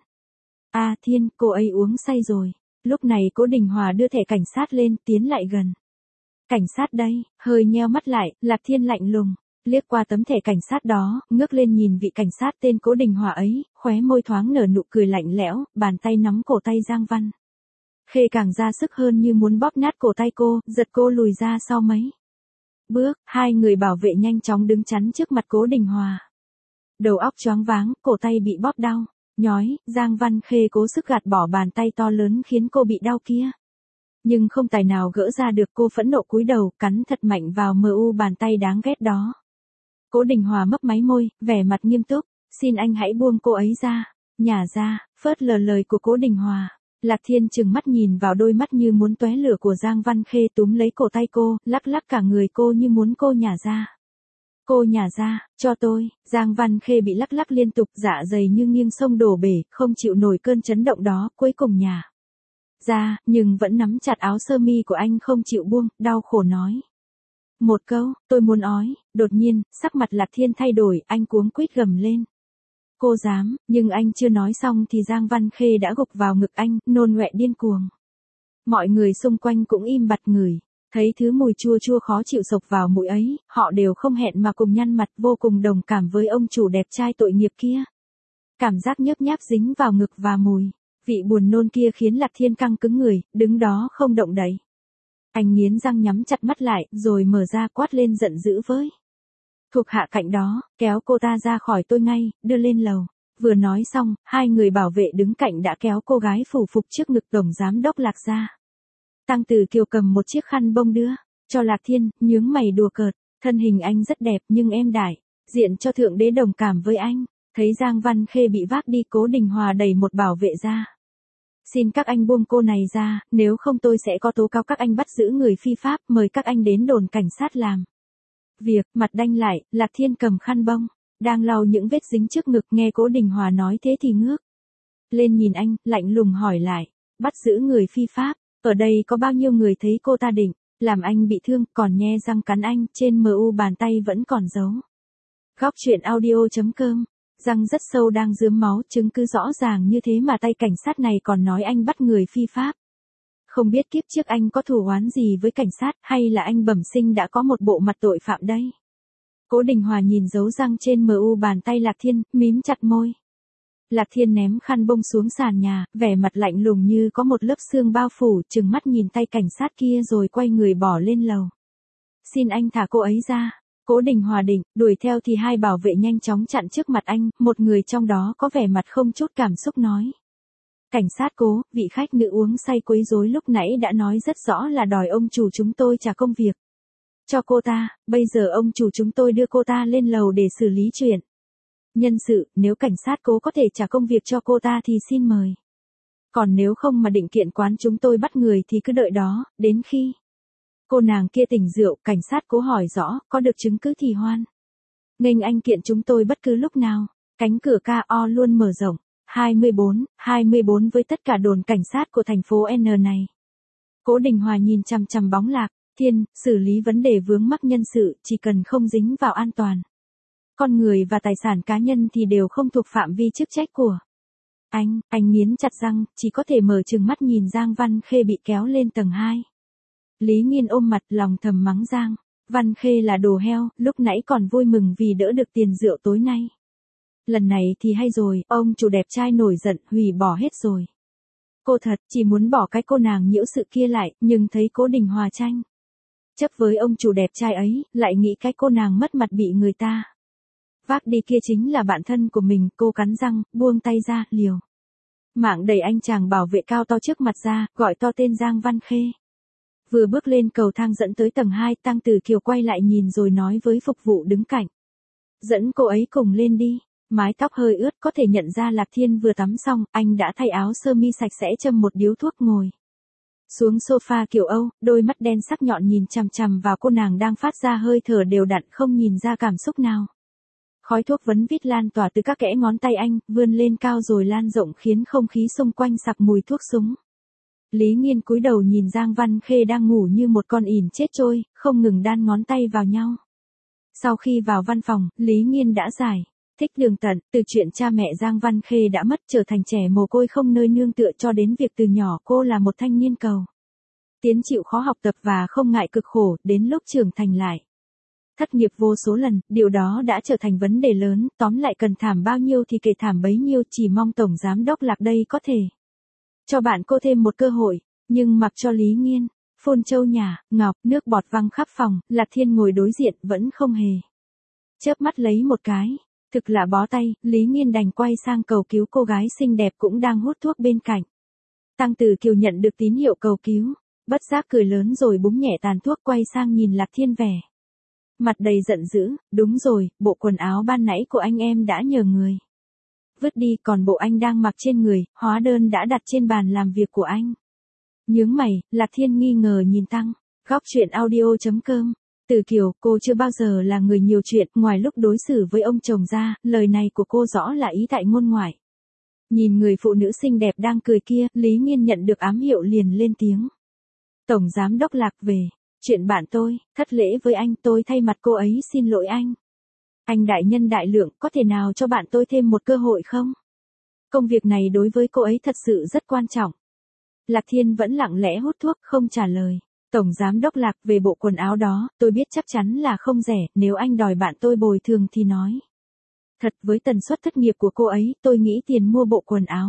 A Thiên, cô ấy uống say rồi. Lúc này Cố Đình Hòa đưa thẻ cảnh sát lên, tiến lại gần. Cảnh sát đây, hơi nheo mắt lại, Lạc Thiên lạnh lùng, liếc qua tấm thẻ cảnh sát đó, ngước lên nhìn vị cảnh sát tên Cố Đình Hòa ấy, khóe môi thoáng nở nụ cười lạnh lẽo, bàn tay nắm cổ tay Giang Văn Khê càng ra sức hơn như muốn bóp nát cổ tay cô, giật cô lùi ra sau mấy bước. Hai người bảo vệ nhanh chóng đứng chắn trước mặt Cố Đình Hòa. Đầu óc choáng váng, cổ tay bị bóp đau, nhói, Giang Văn Khê cố sức gạt bỏ bàn tay to lớn khiến cô bị đau kia. Nhưng không tài nào gỡ ra được, cô phẫn nộ cúi đầu, cắn thật mạnh vào mờ u bàn tay đáng ghét đó. Cố Đình Hòa mấp máy môi, vẻ mặt nghiêm túc, xin anh hãy buông cô ấy ra, nhả ra, phớt lờ lời của Cố Đình Hòa. Lạc Thiên trừng mắt nhìn vào đôi mắt như muốn tóe lửa của Giang Văn Khê, túm lấy cổ tay cô, lắc lắc cả người cô như muốn cô nhả ra. Cô nhả ra, cho tôi. Giang Văn Khê bị lắc lắc liên tục, dạ dày như nghiêng sông đổ bể, không chịu nổi cơn chấn động đó, cuối cùng nhả ra, nhưng vẫn nắm chặt áo sơ mi của anh không chịu buông, đau khổ nói một câu, tôi muốn ói. Đột nhiên, sắc mặt Lạc Thiên thay đổi, anh cuống quýt gầm lên. Cô dám, nhưng anh chưa nói xong thì Giang Văn Khê đã gục vào ngực anh, nôn ọe điên cuồng. Mọi người xung quanh cũng im bặt ngửi, thấy thứ mùi chua chua khó chịu sộc vào mũi ấy, họ đều không hẹn mà cùng nhăn mặt, vô cùng đồng cảm với ông chủ đẹp trai tội nghiệp kia. Cảm giác nhớp nháp dính vào ngực và mùi vị buồn nôn kia khiến Lạc Thiên căng cứng người, đứng đó không động đậy. Anh nghiến răng nhắm chặt mắt lại, rồi mở ra quát lên giận dữ với thuộc hạ cạnh đó, kéo cô ta ra khỏi tôi ngay, đưa lên lầu. Vừa nói xong, hai người bảo vệ đứng cạnh đã kéo cô gái phủ phục trước ngực tổng giám đốc Lạc ra. Tăng Tử Kiều cầm một chiếc khăn bông đưa cho Lạc Thiên, nhướng mày đùa cợt, thân hình anh rất đẹp nhưng êm đải, diện cho thượng đế đồng cảm với anh. Thấy Giang Văn Khê bị vác đi, Cố Đình Hòa đẩy một bảo vệ ra. Xin các anh buông cô này ra, nếu không tôi sẽ có tố cáo các anh bắt giữ người phi pháp, mời các anh đến đồn cảnh sát làm việc. Mặt đanh lại, Lạc Thiên cầm khăn bông, đang lau những vết dính trước ngực, nghe Cố Đình Hòa nói thế thì ngước lên nhìn anh, lạnh lùng hỏi lại, bắt giữ người phi pháp, ở đây có bao nhiêu người thấy cô ta định làm anh bị thương, còn nhe răng cắn anh, trên mờ u bàn tay vẫn còn dấu Góc truyện audio.com. Răng rất sâu đang rướm máu, chứng cứ rõ ràng như thế mà tay cảnh sát này còn nói anh bắt người phi pháp. Không biết kiếp trước anh có thù oán gì với cảnh sát, hay là anh bẩm sinh đã có một bộ mặt tội phạm đây. Cố Đình Hòa nhìn dấu răng trên mờ u bàn tay Lạc Thiên, mím chặt môi. Lạc Thiên ném khăn bông xuống sàn nhà, vẻ mặt lạnh lùng như có một lớp xương bao phủ, trừng mắt nhìn tay cảnh sát kia rồi quay người bỏ lên lầu. Xin anh thả cô ấy ra. Cố Đình Hòa định đuổi theo thì hai bảo vệ nhanh chóng chặn trước mặt anh, một người trong đó có vẻ mặt không chút cảm xúc nói. Cảnh sát Cố, vị khách nữ uống say quấy rối lúc nãy đã nói rất rõ là đòi ông chủ chúng tôi trả công việc cho cô ta, bây giờ ông chủ chúng tôi đưa cô ta lên lầu để xử lý chuyện nhân sự, nếu cảnh sát Cố có thể trả công việc cho cô ta thì xin mời. Còn nếu không mà định kiện quán chúng tôi bắt người thì cứ đợi đó, đến khi cô nàng kia tỉnh rượu, cảnh sát Cố hỏi rõ, có được chứng cứ thì hoan nghênh anh kiện chúng tôi bất cứ lúc nào. Cánh cửa ca o luôn mở rộng. hai mươi bốn, hai mươi bốn với tất cả đồn cảnh sát của thành phố N này. Cố Đình Hòa nhìn chằm chằm bóng Lạc Thiên, xử lý vấn đề vướng mắc nhân sự, chỉ cần không dính vào an toàn con người và tài sản cá nhân thì đều không thuộc phạm vi chức trách của anh. Anh nghiến chặt răng, chỉ có thể mở trừng mắt nhìn Giang Văn Khê bị kéo lên tầng hai. Lý Nghiên ôm mặt, lòng thầm mắng Giang Văn Khê là đồ heo, lúc nãy còn vui mừng vì đỡ được tiền rượu tối nay. Lần này thì hay rồi, ông chủ đẹp trai nổi giận, hủy bỏ hết rồi. Cô thật, chỉ muốn bỏ cái cô nàng nhiễu sự kia lại, nhưng thấy Cố Đình Hòa tranh chấp với ông chủ đẹp trai ấy, lại nghĩ cái cô nàng mất mặt bị người ta vác đi kia chính là bạn thân của mình. Cô cắn răng, buông tay ra, liều mạng đẩy anh chàng bảo vệ cao to trước mặt ra, gọi to tên Giang Văn Khê. Vừa bước lên cầu thang dẫn tới tầng hai, Tăng Tử Kiều quay lại nhìn rồi nói với phục vụ đứng cạnh. Dẫn cô ấy cùng lên đi. Mái tóc hơi ướt, có thể nhận ra Lạc Thiên vừa tắm xong, anh đã thay áo sơ mi sạch sẽ, châm một điếu thuốc ngồi xuống sofa kiểu Âu, đôi mắt đen sắc nhọn nhìn chằm chằm vào cô nàng đang phát ra hơi thở đều đặn, không nhìn ra cảm xúc nào. Khói thuốc vấn vít lan tỏa từ các kẽ ngón tay anh, vươn lên cao rồi lan rộng khiến không khí xung quanh sặc mùi thuốc súng. Lý Nghiên cúi đầu nhìn Giang Văn Khê đang ngủ như một con ỉn chết trôi, không ngừng đan ngón tay vào nhau. Sau khi vào văn phòng, Lý Nghiên đã giải thích tường tận, từ chuyện cha mẹ Giang Văn Khê đã mất trở thành trẻ mồ côi không nơi nương tựa cho đến việc từ nhỏ cô là một thanh niên cầu tiến chịu khó học tập và không ngại cực khổ, đến lúc trưởng thành lại thất nghiệp vô số lần, điều đó đã trở thành vấn đề lớn, tóm lại cần thảm bao nhiêu thì kể thảm bấy nhiêu, chỉ mong Tổng Giám Đốc Lạc đây có thể cho bạn cô thêm một cơ hội, nhưng mặc cho Lý Nghiên phun châu nhả, ngọc, nước bọt văng khắp phòng, Lạc Thiên ngồi đối diện vẫn không hề chớp mắt lấy một cái. Thực là bó tay, Lý Nghiên đành quay sang cầu cứu cô gái xinh đẹp cũng đang hút thuốc bên cạnh. Tăng Tử Kiều nhận được tín hiệu cầu cứu, bất giác cười lớn rồi búng nhẹ tàn thuốc quay sang nhìn Lạc Thiên vẻ mặt đầy giận dữ, đúng rồi, bộ quần áo ban nãy của anh em đã nhờ người vứt đi, còn bộ anh đang mặc trên người, hóa đơn đã đặt trên bàn làm việc của anh. Nhướng mày, Lạc Thiên nghi ngờ nhìn Tăng. Góc truyện audio chấm com. Tử Kiều, cô chưa bao giờ là người nhiều chuyện, ngoài lúc đối xử với ông chồng ra, lời này của cô rõ là ý tại ngôn ngoại. Nhìn người phụ nữ xinh đẹp đang cười kia, Lý Nghiên nhận được ám hiệu liền lên tiếng. Tổng Giám Đốc Lạc về, chuyện bạn tôi, thất lễ với anh, tôi thay mặt cô ấy xin lỗi anh. Anh đại nhân đại lượng, có thể nào cho bạn tôi thêm một cơ hội không? Công việc này đối với cô ấy thật sự rất quan trọng. Lạc Thiên vẫn lặng lẽ hút thuốc, không trả lời. Tổng Giám Đốc Lạc, về bộ quần áo đó, tôi biết chắc chắn là không rẻ, nếu anh đòi bạn tôi bồi thường thì nói. Thật, với tần suất thất nghiệp của cô ấy, tôi nghĩ tiền mua bộ quần áo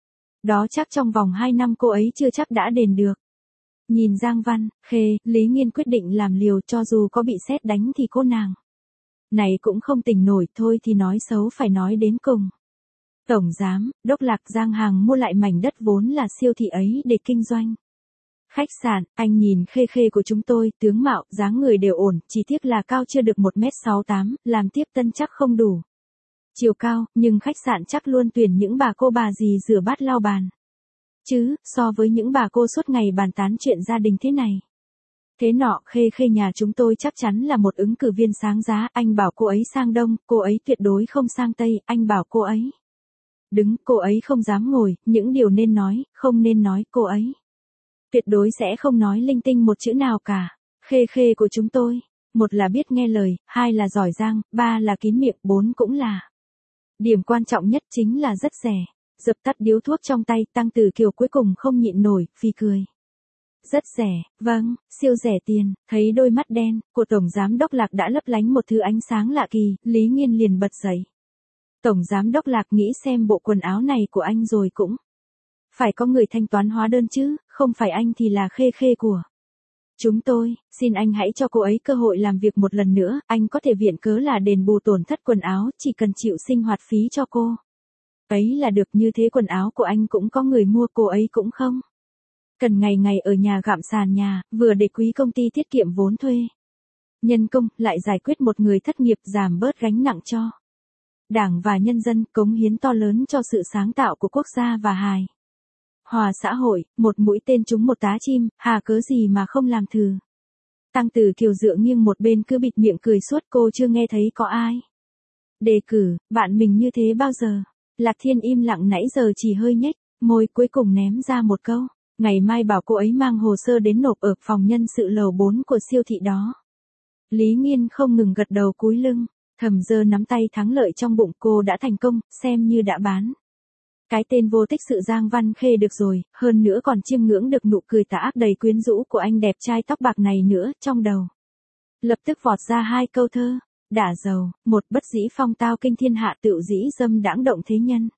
đó chắc trong vòng hai năm cô ấy chưa chắc đã đền được. Nhìn Giang Văn Khê, Lý Nghiên quyết định làm liều, cho dù có bị sét đánh thì cô nàng này cũng không tỉnh nổi, thôi thì nói xấu phải nói đến cùng. Tổng Giám Đốc Lạc, Giang Hàng mua lại mảnh đất vốn là siêu thị ấy để kinh doanh khách sạn, anh nhìn Khê Khê của chúng tôi, tướng mạo, dáng người đều ổn, chỉ tiếc là cao chưa được một mét sáu tám, làm tiếp tân chắc không đủ chiều cao, nhưng khách sạn chắc luôn tuyển những bà cô bà gì rửa bát lau bàn. Chứ, so với những bà cô suốt ngày bàn tán chuyện gia đình thế này thế nọ, Khê Khê nhà chúng tôi chắc chắn là một ứng cử viên sáng giá, anh bảo cô ấy sang đông, cô ấy tuyệt đối không sang tây, anh bảo cô ấy đứng, cô ấy không dám ngồi, những điều nên nói, không nên nói, cô ấy tuyệt đối sẽ không nói linh tinh một chữ nào cả. Khê Khê của chúng tôi, một là biết nghe lời, hai là giỏi giang, ba là kín miệng, bốn cũng là. Điểm quan trọng nhất chính là rất rẻ. Dập tắt điếu thuốc trong tay, Tăng Tử Kiều cuối cùng không nhịn nổi, phì cười. Rất rẻ, vâng, siêu rẻ tiền, thấy đôi mắt đen của Tổng Giám Đốc Lạc đã lấp lánh một thứ ánh sáng lạ kỳ, Lý Nghiên liền bật dậy. Tổng Giám Đốc Lạc, nghĩ xem bộ quần áo này của anh rồi cũng phải có người thanh toán hóa đơn chứ, không phải anh thì là Khê Khê của chúng tôi, xin anh hãy cho cô ấy cơ hội làm việc một lần nữa, anh có thể viện cớ là đền bù tổn thất quần áo, chỉ cần chịu sinh hoạt phí cho cô ấy là được, như thế quần áo của anh cũng có người mua, cô ấy cũng không cần ngày ngày ở nhà gặm sàn nhà, vừa để quý công ty tiết kiệm vốn thuê nhân công, lại giải quyết một người thất nghiệp, giảm bớt gánh nặng cho Đảng và nhân dân, cống hiến to lớn cho sự sáng tạo của quốc gia và hài hòa xã hội, một mũi tên trúng một tá chim, hà cớ gì mà không làm thử. Tăng Tử Kiều dựa nghiêng một bên cứ bịt miệng cười suốt, cô chưa nghe thấy có ai đề cử bạn mình như thế bao giờ. Lạc Thiên im lặng nãy giờ chỉ hơi nhếch môi, cuối cùng ném ra một câu, ngày mai bảo cô ấy mang hồ sơ đến nộp ở phòng nhân sự lầu bốn của siêu thị đó. Lý Nghiên không ngừng gật đầu cúi lưng, thầm giơ nắm tay thắng lợi trong bụng, cô đã thành công, xem như đã bán cái tên vô tích sự Giang Văn Khê được rồi, hơn nữa còn chiêm ngưỡng được nụ cười tà ác đầy quyến rũ của anh đẹp trai tóc bạc này nữa, trong đầu lập tức vọt ra hai câu thơ. Đả dầu, một, bất dĩ phong tao kinh thiên hạ, tựu dĩ dâm đãng động thế nhân.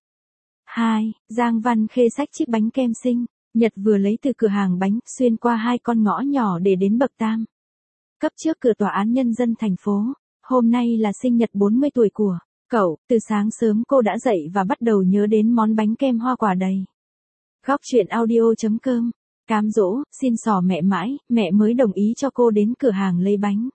Hai, Giang Văn Khê xách chiếc bánh kem sinh nhật vừa lấy từ cửa hàng bánh, xuyên qua hai con ngõ nhỏ để đến bậc tam cấp trước cửa tòa án nhân dân thành phố. Hôm nay là sinh nhật bốn mươi tuổi của cậu, từ sáng sớm cô đã dậy và bắt đầu nhớ đến món bánh kem hoa quả đầy. Góc truyện audio chấm com. Cám dỗ, xin xỏ mẹ mãi, mẹ mới đồng ý cho cô đến cửa hàng lấy bánh.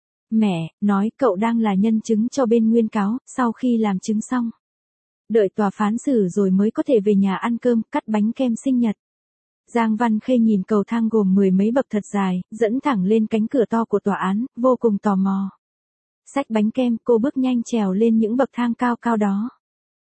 Mẹ, nói cậu đang là nhân chứng cho bên nguyên cáo, sau khi làm chứng xong đợi tòa phán xử rồi mới có thể về nhà ăn cơm, cắt bánh kem sinh nhật. Giang Văn Khê nhìn cầu thang gồm mười mấy bậc thật dài, dẫn thẳng lên cánh cửa to của tòa án, vô cùng tò mò. Xách bánh kem, cô bước nhanh trèo lên những bậc thang cao cao đó.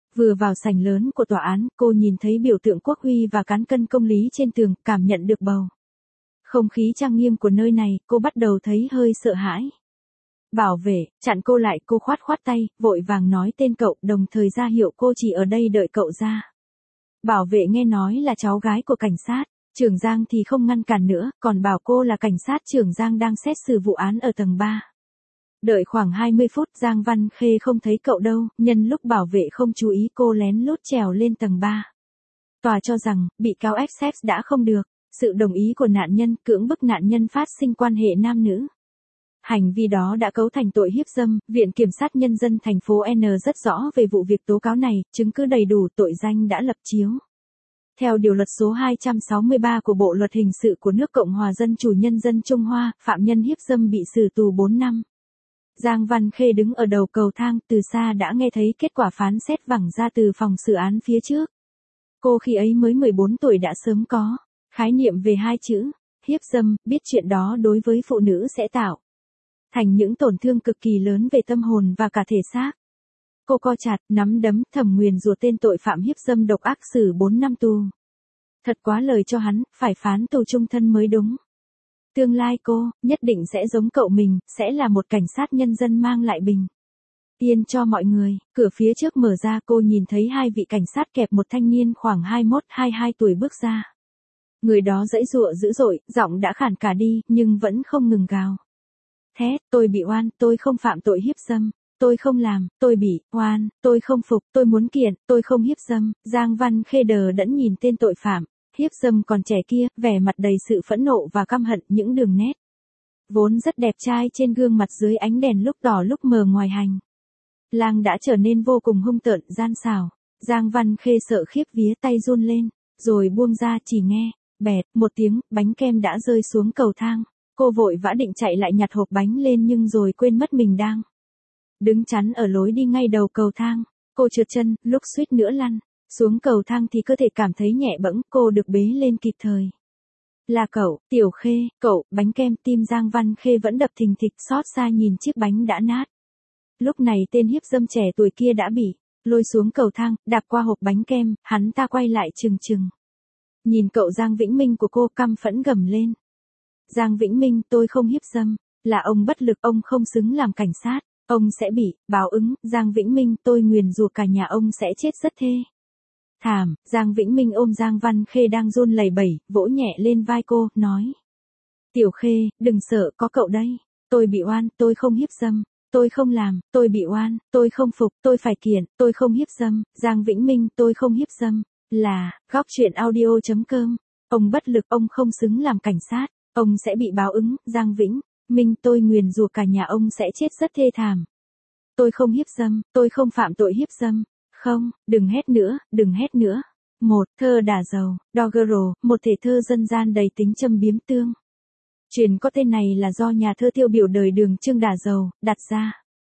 Vừa vào sảnh lớn của tòa án, cô nhìn thấy biểu tượng quốc huy và cán cân công lý trên tường, cảm nhận được bầu không khí trang nghiêm của nơi này, cô bắt đầu thấy hơi sợ hãi. Bảo vệ, chặn cô lại, cô khoát khoát tay, vội vàng nói tên cậu, đồng thời ra hiệu cô chỉ ở đây đợi cậu ra. Bảo vệ nghe nói là cháu gái của cảnh sát, trưởng Giang thì không ngăn cản nữa, còn bảo cô là cảnh sát trưởng Giang đang xét xử vụ án ở tầng ba. Đợi khoảng hai mươi phút, Giang Văn Khê không thấy cậu đâu, nhân lúc bảo vệ không chú ý cô lén lút trèo lên tầng ba. Tòa cho rằng, bị cáo accept đã không được sự đồng ý của nạn nhân, cưỡng bức nạn nhân phát sinh quan hệ nam nữ. Hành vi đó đã cấu thành tội hiếp dâm, Viện Kiểm sát Nhân dân thành phố N rất rõ về vụ việc tố cáo này, chứng cứ đầy đủ, tội danh đã lập chiếu. Theo điều luật số hai trăm sáu mươi ba của Bộ Luật Hình sự của nước Cộng hòa Dân chủ Nhân dân Trung Hoa, phạm nhân hiếp dâm bị xử tù bốn năm. Giang Văn Khê đứng ở đầu cầu thang, từ xa đã nghe thấy kết quả phán xét vẳng ra từ phòng xử án phía trước. Cô khi ấy mới mười bốn tuổi đã sớm có khái niệm về hai chữ hiếp dâm, biết chuyện đó đối với phụ nữ sẽ tạo thành những tổn thương cực kỳ lớn về tâm hồn và cả thể xác. Cô co chặt, nắm đấm, thầm nguyền rủa tên tội phạm hiếp dâm độc ác xử bốn năm tù. Thật quá lời cho hắn, phải phán tù chung thân mới đúng. Tương lai cô, nhất định sẽ giống cậu mình, sẽ là một cảnh sát nhân dân mang lại bình yên cho mọi người. Cửa phía trước mở ra, cô nhìn thấy hai vị cảnh sát kẹp một thanh niên khoảng hai mươi mốt hai mươi hai tuổi bước ra. Người đó giãy giụa dữ dội, giọng đã khản cả đi, nhưng vẫn không ngừng gào thét, tôi bị oan, tôi không phạm tội hiếp dâm, tôi không làm, tôi bị oan, tôi không phục, tôi muốn kiện, tôi không hiếp dâm. Giang Văn Khê đờ đẫn nhìn tên tội phạm hiếp dâm còn trẻ kia, vẻ mặt đầy sự phẫn nộ và căm hận, những đường nét vốn rất đẹp trai trên gương mặt dưới ánh đèn lúc đỏ lúc mờ ngoài hành lang đã trở nên vô cùng hung tợn, gian xảo. Giang Văn Khê sợ khiếp vía, tay run lên, rồi buông ra, chỉ nghe bẹt một tiếng, bánh kem đã rơi xuống cầu thang. Cô vội vã định chạy lại nhặt hộp bánh lên nhưng rồi quên mất mình đang đứng chắn ở lối đi ngay đầu cầu thang. Cô trượt chân, lúc suýt nữa lăn xuống cầu thang thì cơ thể cảm thấy nhẹ bẫng, cô được bế lên kịp thời. Là cậu, Tiểu Khê, cậu, bánh kem. Tim Giang Văn Khê vẫn đập thình thịch, xót xa nhìn chiếc bánh đã nát. Lúc này tên hiếp dâm trẻ tuổi kia đã bị lôi xuống cầu thang, đạp qua hộp bánh kem, hắn ta quay lại trừng trừng nhìn cậu Giang Vĩnh Minh của cô, căm phẫn gầm lên. Giang Vĩnh Minh, tôi không hiếp dâm, là ông bất lực, ông không xứng làm cảnh sát, ông sẽ bị báo ứng. Giang Vĩnh Minh, tôi nguyền rủa cả nhà ông sẽ chết rất thê thảm. Giang Vĩnh Minh ôm Giang Văn Khê đang run lẩy bẩy, vỗ nhẹ lên vai cô, nói: Tiểu Khê, đừng sợ, có cậu đây. Tôi bị oan, tôi không hiếp dâm, tôi không làm, tôi bị oan, tôi không phục, tôi phải kiện, tôi không hiếp dâm. Giang Vĩnh Minh, tôi không hiếp dâm. Là, góc truyện audio chấm com. Ông bất lực, ông không xứng làm cảnh sát, ông sẽ bị báo ứng. Giang Vĩnh Minh, tôi nguyền rủa cả nhà ông sẽ chết rất thê thảm. Tôi không hiếp dâm, tôi không phạm tội hiếp dâm. Không, đừng hét nữa, đừng hét nữa. Một, thơ đả dầu, Doggerel, một thể thơ dân gian đầy tính châm biếm tương. Truyền có tên này là do nhà thơ tiêu biểu đời Đường Trương Đả Dầu đặt ra.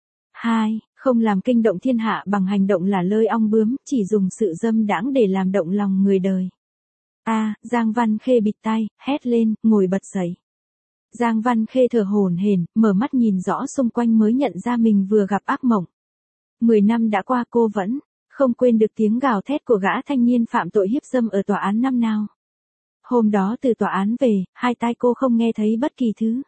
Hai, không làm kinh động thiên hạ bằng hành động là lơi ong bướm, chỉ dùng sự dâm đãng để làm động lòng người đời. A, à, Giang Văn Khê bịt tai, hét lên, ngồi bật dậy. Giang Văn Khê thở hổn hển, mở mắt nhìn rõ xung quanh mới nhận ra mình vừa gặp ác mộng. Mười năm đã qua, cô vẫn không quên được tiếng gào thét của gã thanh niên phạm tội hiếp dâm ở tòa án năm nào. Hôm đó từ tòa án về, hai tai cô không nghe thấy bất kỳ thứ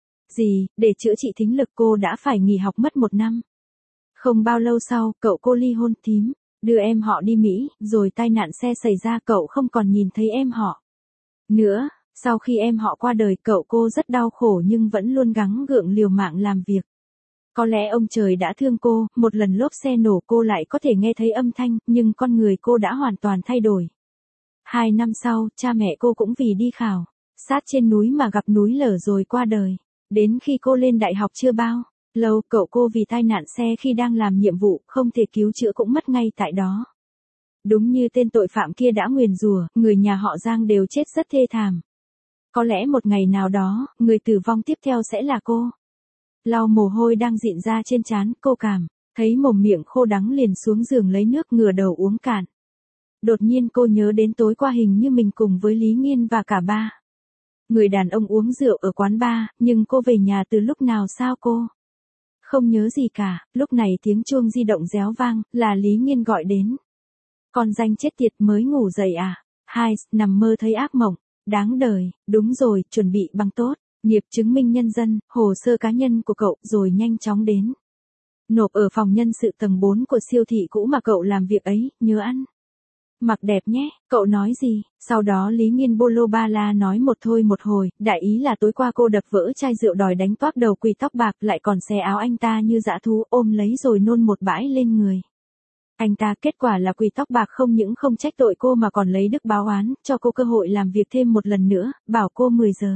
gì, để chữa trị thính lực cô đã phải nghỉ học mất một năm. Không bao lâu sau, cậu cô ly hôn, thím đưa em họ đi Mỹ, rồi tai nạn xe xảy ra, cậu không còn nhìn thấy em họ nữa. Sau khi em họ qua đời, cậu cô rất đau khổ nhưng vẫn luôn gắng gượng liều mạng làm việc. Có lẽ ông trời đã thương cô, một lần lốp xe nổ cô lại có thể nghe thấy âm thanh, nhưng con người cô đã hoàn toàn thay đổi. Hai năm sau, cha mẹ cô cũng vì đi khảo sát trên núi mà gặp núi lở rồi qua đời. Đến khi cô lên đại học chưa bao lâu, cậu cô vì tai nạn xe khi đang làm nhiệm vụ, không thể cứu chữa cũng mất ngay tại đó. Đúng như tên tội phạm kia đã nguyền rủa, người nhà họ Giang đều chết rất thê thảm. Có lẽ một ngày nào đó, người tử vong tiếp theo sẽ là cô. Lau mồ hôi đang dịn ra trên trán, cô cảm thấy mồm miệng khô đắng, liền xuống giường lấy nước ngửa đầu uống cạn. Đột nhiên cô nhớ đến tối qua hình như mình cùng với Lý Nghiên và cả ba người đàn ông uống rượu ở quán bar, nhưng cô về nhà từ lúc nào sao cô Không nhớ gì cả, lúc này tiếng chuông di động réo vang, là Lý Nghiên gọi đến. Con danh chết tiệt mới ngủ dậy à? Hai, nằm mơ thấy ác mộng. Đáng đời, đúng rồi, chuẩn bị bằng tốt. Nghiệp chứng minh nhân dân, hồ sơ cá nhân của cậu, rồi nhanh chóng đến. Nộp ở phòng nhân sự tầng bốn của siêu thị cũ mà cậu làm việc ấy, nhớ ăn. Mặc đẹp nhé, cậu nói gì? Sau đó Lý Nghiên bolo ba la nói một thôi một hồi, đại ý là tối qua cô đập vỡ chai rượu đòi đánh toác đầu quỳ tóc bạc, lại còn xé áo anh ta như dã thú, ôm lấy rồi nôn một bãi lên người. Anh ta kết quả là quỳ tóc bạc không những không trách tội cô mà còn lấy đức báo oán, cho cô cơ hội làm việc thêm một lần nữa, bảo cô mười giờ.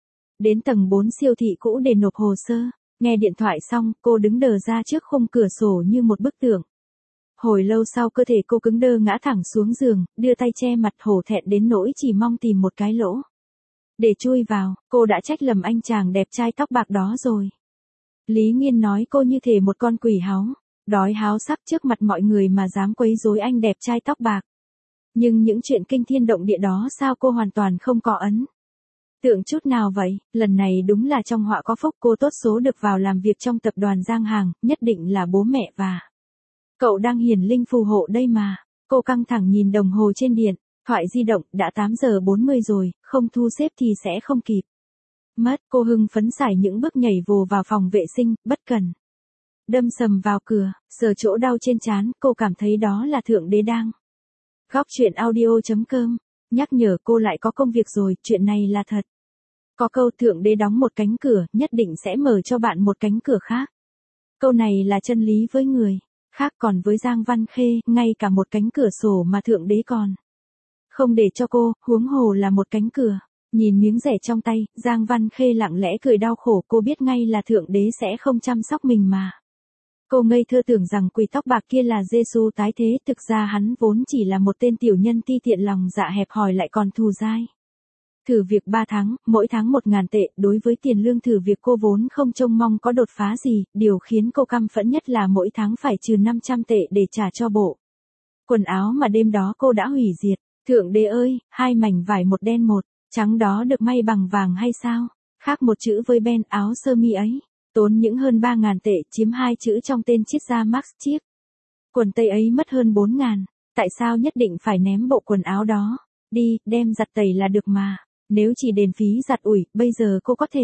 Đến tầng bốn siêu thị cũ để nộp hồ sơ. Nghe điện thoại xong, cô đứng đờ ra trước khung cửa sổ như một bức tượng. Hồi lâu sau cơ thể cô cứng đơ ngã thẳng xuống giường, đưa tay che mặt hổ thẹn đến nỗi chỉ mong tìm một cái lỗ để chui vào. Cô đã trách lầm anh chàng đẹp trai tóc bạc đó rồi. Lý Nghiên nói cô như thể một con quỷ háu, đói háo sắc trước mặt mọi người mà dám quấy rối anh đẹp trai tóc bạc. Nhưng những chuyện kinh thiên động địa đó sao cô hoàn toàn không có ấn tượng chút nào vậy? Lần này đúng là trong họa có phúc, cô tốt số được vào làm việc trong tập đoàn Giang Hàng, nhất định là bố mẹ và cậu đang hiển linh phù hộ đây mà. Cô căng thẳng nhìn đồng hồ trên điện thoại di động, đã tám giờ bốn mươi rồi, không thu xếp thì sẽ không kịp mất. Cô hưng phấn sải những bước nhảy vồ vào phòng vệ sinh, bất cần đâm sầm vào cửa, sờ chỗ đau trên trán, cô cảm thấy đó là Thượng Đế đang góc chuyện audio chấm com nhắc nhở cô lại có công việc rồi, chuyện này là thật. Có câu Thượng Đế đóng một cánh cửa, nhất định sẽ mở cho bạn một cánh cửa khác. Câu này là chân lý với người khác, còn với Giang Văn Khê, ngay cả một cánh cửa sổ mà Thượng Đế còn không để cho cô, huống hồ là một cánh cửa. Nhìn miếng rẻ trong tay, Giang Văn Khê lặng lẽ cười đau khổ, cô biết ngay là Thượng Đế sẽ không chăm sóc mình mà. Cô ngây thơ tưởng rằng quỳ tóc bạc kia là Giê-xu tái thế, thực ra hắn vốn chỉ là một tên tiểu nhân ti tiện lòng dạ hẹp hòi lại còn thù dai. Thử việc ba tháng, mỗi tháng một ngàn tệ, đối với tiền lương thử việc cô vốn không trông mong có đột phá gì, điều khiến cô căm phẫn nhất là mỗi tháng phải trừ năm trăm tệ để trả cho bộ quần áo mà đêm đó cô đã hủy diệt. Thượng Đế ơi, hai mảnh vải một đen một trắng đó được may bằng vàng hay sao? Khác một chữ với Ben áo sơ mi ấy. Tốn những hơn ba ngàn tệ, chiếm hai chữ trong tên chiết ra Max chiếc quần tây ấy mất hơn bốn ngàn. Tại sao nhất định phải ném bộ quần áo đó đi, đem giặt tẩy là được mà. Nếu chỉ đền phí giặt ủi, bây giờ cô có thể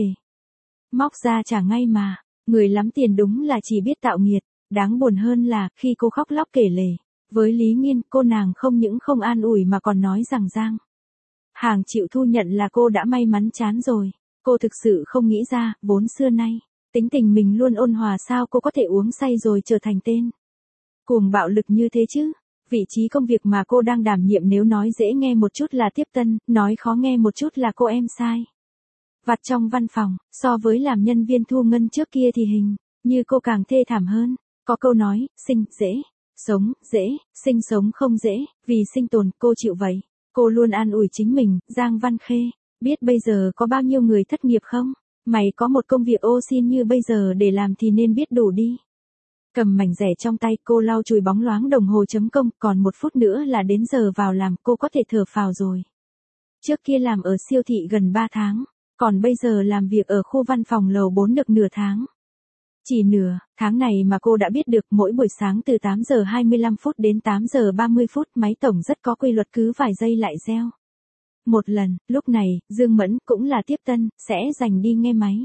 móc ra trả ngay mà. Người lắm tiền đúng là chỉ biết tạo nghiệt. Đáng buồn hơn là, khi cô khóc lóc kể lể với Lý Nghiên, cô nàng không những không an ủi mà còn nói rằng Giang Hàng chịu thu nhận là cô đã may mắn chán rồi. Cô thực sự không nghĩ ra, vốn xưa nay tính tình mình luôn ôn hòa, sao cô có thể uống say rồi trở thành tên cuồng bạo lực như thế chứ? Vị trí công việc mà cô đang đảm nhiệm nếu nói dễ nghe một chút là tiếp tân, nói khó nghe một chút là cô em sai vặt trong văn phòng, so với làm nhân viên thu ngân trước kia thì hình như cô càng thê thảm hơn. Có câu nói, sinh dễ, sống dễ, sinh sống không dễ, vì sinh tồn cô chịu vậy. Cô luôn an ủi chính mình, Giang Văn Khê, biết bây giờ có bao nhiêu người thất nghiệp không? Mày có một công việc ô xin như bây giờ để làm thì nên biết đủ đi. Cầm mảnh rẻ trong tay, cô lau chùi bóng loáng đồng hồ chấm công, còn một phút nữa là đến giờ vào làm, cô có thể thở phào rồi. Trước kia làm ở siêu thị gần ba tháng, còn bây giờ làm việc ở khu văn phòng lầu bốn được nửa tháng. Chỉ nửa tháng này mà cô đã biết được, mỗi buổi sáng từ tám giờ hai mươi lăm phút đến tám giờ ba mươi phút, máy tổng rất có quy luật, cứ vài giây lại reo một lần. Lúc này, Dương Mẫn cũng là tiếp tân, sẽ dành đi nghe máy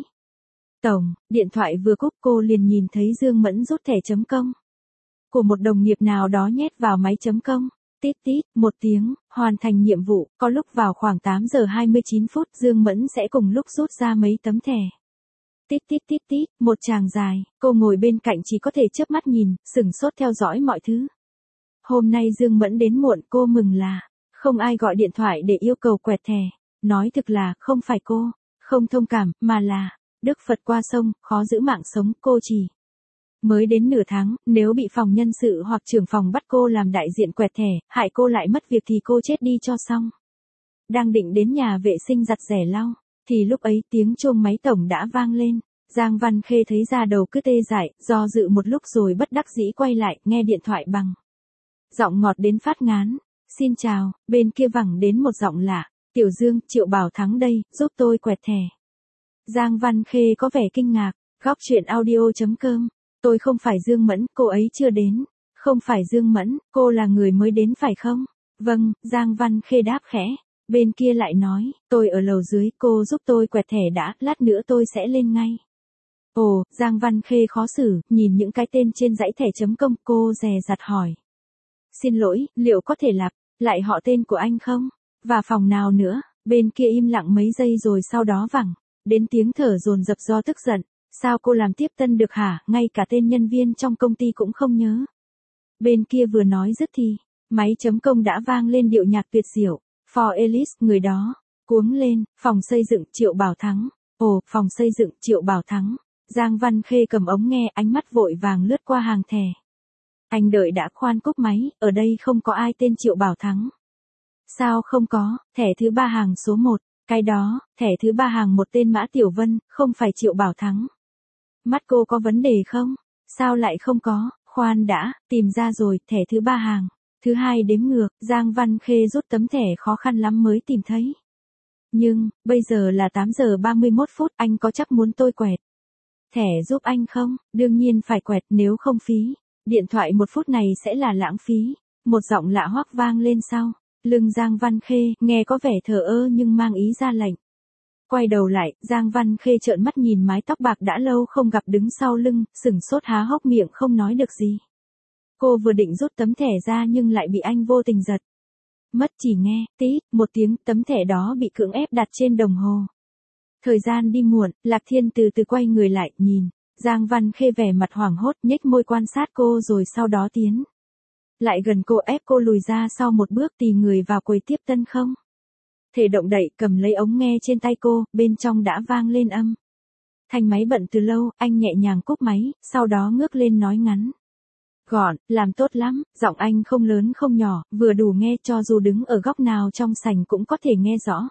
tổng. Điện thoại vừa cúp cô liền nhìn thấy Dương Mẫn rút thẻ chấm công của một đồng nghiệp nào đó nhét vào máy chấm công. Tít tít, một tiếng, hoàn thành nhiệm vụ. Có lúc vào khoảng tám giờ hai mươi chín phút, Dương Mẫn sẽ cùng lúc rút ra mấy tấm thẻ. Tít tít tít tít, một tràng dài, cô ngồi bên cạnh chỉ có thể chớp mắt nhìn, sửng sốt theo dõi mọi thứ. Hôm nay Dương Mẫn đến muộn, cô mừng là không ai gọi điện thoại để yêu cầu quẹt thẻ. Nói thực là, không phải cô không thông cảm, mà là Đức Phật qua sông, khó giữ mạng sống. Cô chỉ mới đến nửa tháng, nếu bị phòng nhân sự hoặc trưởng phòng bắt cô làm đại diện quẹt thẻ, hại cô lại mất việc thì cô chết đi cho xong. Đang định đến nhà vệ sinh giặt rẻ lau, thì lúc ấy tiếng chuông máy tổng đã vang lên. Giang Văn Khê thấy da đầu cứ tê dại, do dự một lúc rồi bất đắc dĩ quay lại, nghe điện thoại bằng giọng ngọt đến phát ngán. Xin chào, bên kia vẳng đến một giọng lạ. Tiểu Dương, Triệu Bảo Thắng đây, giúp tôi quẹt thẻ. Giang Văn Khê có vẻ kinh ngạc. Góc chuyện audio chấm com. Tôi không phải Dương Mẫn, cô ấy chưa đến. Không phải Dương Mẫn, cô là người mới đến phải không? Vâng, Giang Văn Khê đáp khẽ. Bên kia lại nói, tôi ở lầu dưới, cô giúp tôi quẹt thẻ đã, lát nữa tôi sẽ lên ngay. Ồ, Giang Văn Khê khó xử, nhìn những cái tên trên dãy thẻ chấm công, cô dè dặt hỏi. Xin lỗi, liệu có thể lặp lại họ tên của anh không? Và phòng nào nữa? Bên kia im lặng mấy giây rồi sau đó vẳng đến tiếng thở dồn dập do tức giận. Sao cô làm tiếp tân được hả, ngay cả tên nhân viên trong công ty cũng không nhớ. Bên kia vừa nói dứt thì, máy chấm công đã vang lên điệu nhạc tuyệt diệu. For Alice, người đó, cuống lên, phòng xây dựng, Triệu Bảo Thắng. Ồ, phòng xây dựng, Triệu Bảo Thắng. Giang Văn Khê cầm ống nghe, ánh mắt vội vàng lướt qua hàng thẻ. Anh đợi đã, khoan cúp máy, ở đây không có ai tên Triệu Bảo Thắng. Sao không có, thẻ thứ ba hàng số một, cái đó, thẻ thứ ba hàng một tên Mã Tiểu Vân, không phải Triệu Bảo Thắng. Mắt cô có vấn đề không? Sao lại không có, khoan đã, tìm ra rồi, thẻ thứ ba hàng. Thứ hai đếm ngược, Giang Văn Khê rút tấm thẻ khó khăn lắm mới tìm thấy. Nhưng, bây giờ là tám giờ ba mươi mốt phút, anh có chắc muốn tôi quẹt thẻ giúp anh không? Đương nhiên phải quẹt, nếu không phí điện thoại một phút này sẽ là lãng phí. Một giọng lạ hoắc vang lên sau lưng Giang Văn Khê, nghe có vẻ thờ ơ nhưng mang ý ra lệnh. Quay đầu lại, Giang Văn Khê trợn mắt nhìn mái tóc bạc đã lâu không gặp đứng sau lưng, sửng sốt há hốc miệng không nói được gì. Cô vừa định rút tấm thẻ ra nhưng lại bị anh vô tình giật mất, chỉ nghe tít một tiếng, tấm thẻ đó bị cưỡng ép đặt trên đồng hồ. Thời gian đi muộn, Lạc Thiên từ từ quay người lại, nhìn Giang Văn Khê vẻ mặt hoảng hốt, nhếch môi quan sát cô rồi sau đó tiến lại gần cô, ép cô lùi ra sau một bước, tì người vào quầy tiếp tân không thể động đậy, cầm lấy ống nghe trên tay cô, bên trong đã vang lên âm thanh máy bận từ lâu. Anh nhẹ nhàng cúp máy, sau đó ngước lên nói ngắn gọn, làm tốt lắm, giọng anh không lớn không nhỏ, vừa đủ nghe, cho dù đứng ở góc nào trong sảnh cũng có thể nghe rõ.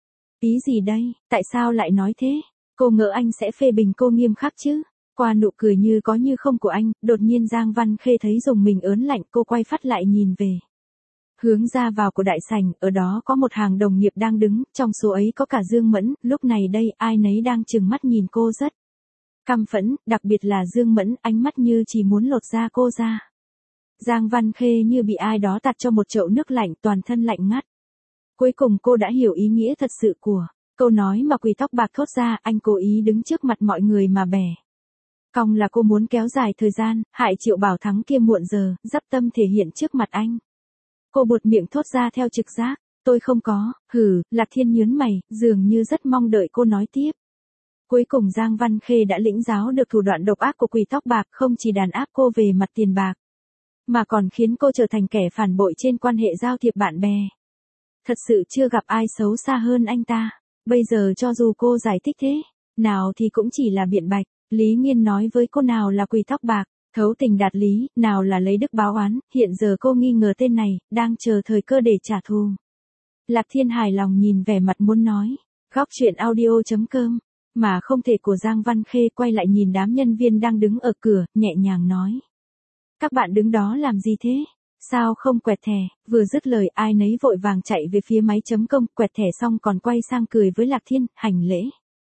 Ý gì đây, tại sao lại nói thế? Cô ngỡ anh sẽ phê bình cô nghiêm khắc chứ? Qua nụ cười như có như không của anh, đột nhiên Giang Văn Khê thấy rùng mình ớn lạnh, cô quay phát lại nhìn về hướng ra vào của đại sảnh, ở đó có một hàng đồng nghiệp đang đứng, trong số ấy có cả Dương Mẫn. Lúc này đây, ai nấy đang trừng mắt nhìn cô rất căm phẫn, đặc biệt là Dương Mẫn, ánh mắt như chỉ muốn lột da cô ra. Giang Văn Khê như bị ai đó tạt cho một chậu nước lạnh, toàn thân lạnh ngắt. Cuối cùng cô đã hiểu ý nghĩa thật sự của câu nói mà Quỳ Tóc Bạc thốt ra, anh cố ý đứng trước mặt mọi người mà bẻ cong là cô muốn kéo dài thời gian, hại Triệu Bảo Thắng kia muộn giờ, dắp tâm thể hiện trước mặt anh. Cô buột miệng thốt ra theo trực giác, tôi không có, hừ. Lạc Thiên nhớn mày, dường như rất mong đợi cô nói tiếp. Cuối cùng Giang Văn Khê đã lĩnh giáo được thủ đoạn độc ác của Quỳ Tóc Bạc, không chỉ đàn áp cô về mặt tiền bạc, mà còn khiến cô trở thành kẻ phản bội trên quan hệ giao thiệp bạn bè. Thật sự chưa gặp ai xấu xa hơn anh ta. Bây giờ cho dù cô giải thích thế nào thì cũng chỉ là biện bạch. Lý Nghiên nói với cô, nào là Quỳ Tóc Bạc, thấu tình đạt lý, nào là lấy đức báo oán, hiện giờ cô nghi ngờ tên này, đang chờ thời cơ để trả thù. Lạc Thiên hài lòng nhìn vẻ mặt muốn nói, góc chuyện audio chấm com, mà không thể của Giang Văn Khê, quay lại nhìn đám nhân viên đang đứng ở cửa, nhẹ nhàng nói. Các bạn đứng đó làm gì thế? Sao không quẹt thẻ? Vừa dứt lời, ai nấy vội vàng chạy về phía máy chấm công, quẹt thẻ xong còn quay sang cười với Lạc Thiên, hành lễ.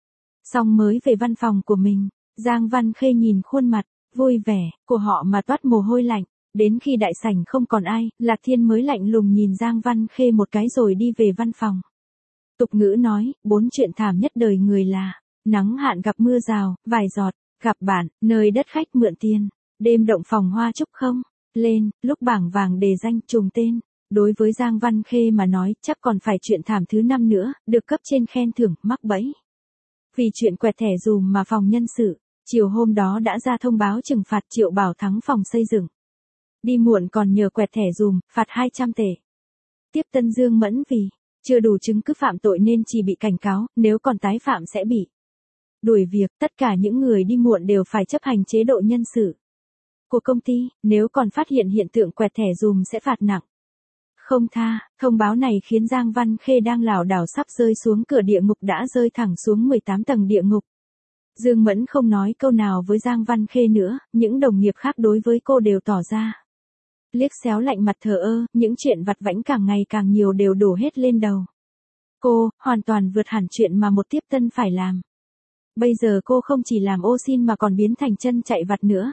Xong mới về văn phòng của mình, Giang Văn Khê nhìn khuôn mặt vui vẻ của họ mà toát mồ hôi lạnh. Đến khi đại sảnh không còn ai, Lạc Thiên mới lạnh lùng nhìn Giang Văn Khê một cái rồi đi về văn phòng. Tục ngữ nói, bốn chuyện thảm nhất đời người là nắng hạn gặp mưa rào, vài giọt, gặp bạn, nơi đất khách mượn tiền, đêm động phòng hoa trúc không lên, lúc bảng vàng đề danh trùng tên. Đối với Giang Văn Khê mà nói, chắc còn phải chuyện thảm thứ năm nữa, được cấp trên khen thưởng, mắc bẫy. Vì chuyện quẹt thẻ dùm mà phòng nhân sự chiều hôm đó đã ra thông báo trừng phạt Triệu Bảo Thắng phòng xây dựng. Đi muộn còn nhờ quẹt thẻ dùm, phạt hai trăm tệ. Tiếp tân Dương Mẫn vì chưa đủ chứng cứ phạm tội nên chỉ bị cảnh cáo, nếu còn tái phạm sẽ bị đuổi việc. Tất cả những người đi muộn đều phải chấp hành chế độ nhân sự của công ty, nếu còn phát hiện hiện tượng quẹt thẻ dùm sẽ phạt nặng không tha. Thông báo này khiến Giang Văn Khê đang lảo đảo sắp rơi xuống cửa địa ngục đã rơi thẳng xuống mười tám tầng địa ngục. Dương Mẫn không nói câu nào với Giang Văn Khê nữa, những đồng nghiệp khác đối với cô đều tỏ ra liếc xéo lạnh mặt thờ ơ, những chuyện vặt vãnh càng ngày càng nhiều đều đổ hết lên đầu cô, hoàn toàn vượt hẳn chuyện mà một tiếp tân phải làm. Bây giờ cô không chỉ làm ô xin mà còn biến thành chân chạy vặt nữa.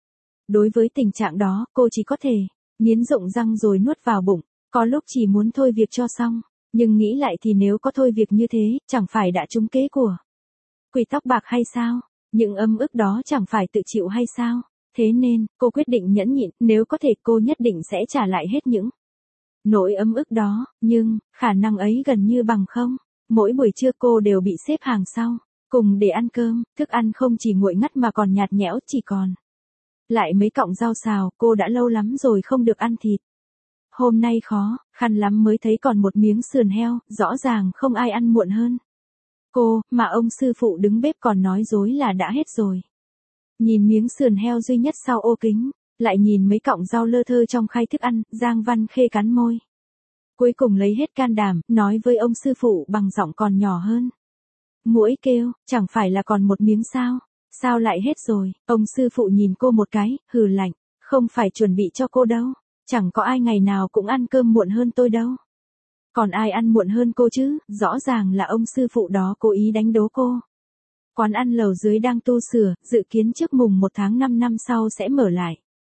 Đối với tình trạng đó, cô chỉ có thể nghiến rụng răng rồi nuốt vào bụng, có lúc chỉ muốn thôi việc cho xong, nhưng nghĩ lại thì nếu có thôi việc như thế, chẳng phải đã trúng kế của quỷ tóc bạc hay sao? Những âm ức đó chẳng phải tự chịu hay sao? Thế nên, cô quyết định nhẫn nhịn, nếu có thể cô nhất định sẽ trả lại hết những nỗi ấm ức đó, nhưng, khả năng ấy gần như bằng không. Mỗi buổi trưa cô đều bị xếp hàng sau, cùng để ăn cơm, thức ăn không chỉ nguội ngắt mà còn nhạt nhẽo, chỉ còn lại mấy cọng rau xào, cô đã lâu lắm rồi không được ăn thịt. Hôm nay khó, khăn lắm mới thấy còn một miếng sườn heo, rõ ràng không ai ăn muộn hơn cô, mà ông sư phụ đứng bếp còn nói dối là đã hết rồi. Nhìn miếng sườn heo duy nhất sau ô kính, lại nhìn mấy cọng rau lơ thơ trong khay thức ăn, Giang Văn Khê cắn môi. Cuối cùng lấy hết can đảm, nói với ông sư phụ bằng giọng còn nhỏ hơn. Muỗi kêu, chẳng phải là còn một miếng sao? Sao lại hết rồi? Ông sư phụ nhìn cô một cái, hừ lạnh, không phải chuẩn bị cho cô đâu. Chẳng có ai ngày nào cũng ăn cơm muộn hơn tôi đâu. Còn ai ăn muộn hơn cô chứ? Rõ ràng là ông sư phụ đó cố ý đánh đố cô. Quán ăn lầu dưới đang tu sửa, dự kiến trước mùng một tháng năm năm sau sẽ mở lại.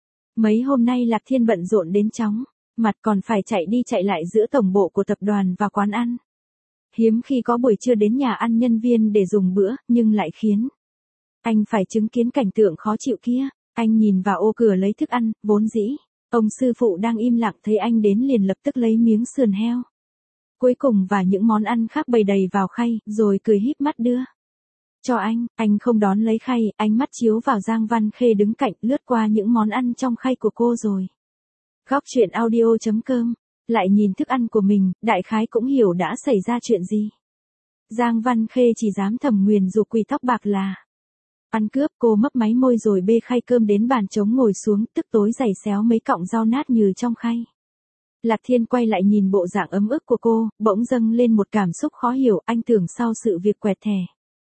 Mấy hôm nay Lạc Thiên bận rộn đến chóng, mặt còn phải chạy đi chạy lại giữa tổng bộ của tập đoàn và quán ăn. Hiếm khi có buổi trưa đến nhà ăn nhân viên để dùng bữa, nhưng lại khiến anh phải chứng kiến cảnh tượng khó chịu kia. Anh nhìn vào ô cửa lấy thức ăn, vốn dĩ ông sư phụ đang im lặng thấy anh đến liền lập tức lấy miếng sườn heo. Cuối cùng và những món ăn khác bày đầy vào khay, rồi cười híp mắt đưa cho anh. Anh không đón lấy khay, ánh mắt chiếu vào Giang Văn Khê đứng cạnh, lướt qua những món ăn trong khay của cô rồi góc chuyện audio chấm com, lại nhìn thức ăn của mình, đại khái cũng hiểu đã xảy ra chuyện gì. Giang Văn Khê chỉ dám thầm nguyền rủa quỷ tóc bạc là ăn cướp. Cô mấp máy môi rồi bê khay cơm đến bàn trống ngồi xuống, tức tối giày xéo mấy cọng rau nát nhừ trong khay. Lạc Thiên quay lại nhìn bộ dạng ấm ức của cô, bỗng dâng lên một cảm xúc khó hiểu. Anh tưởng sau sự việc quẹt thẻ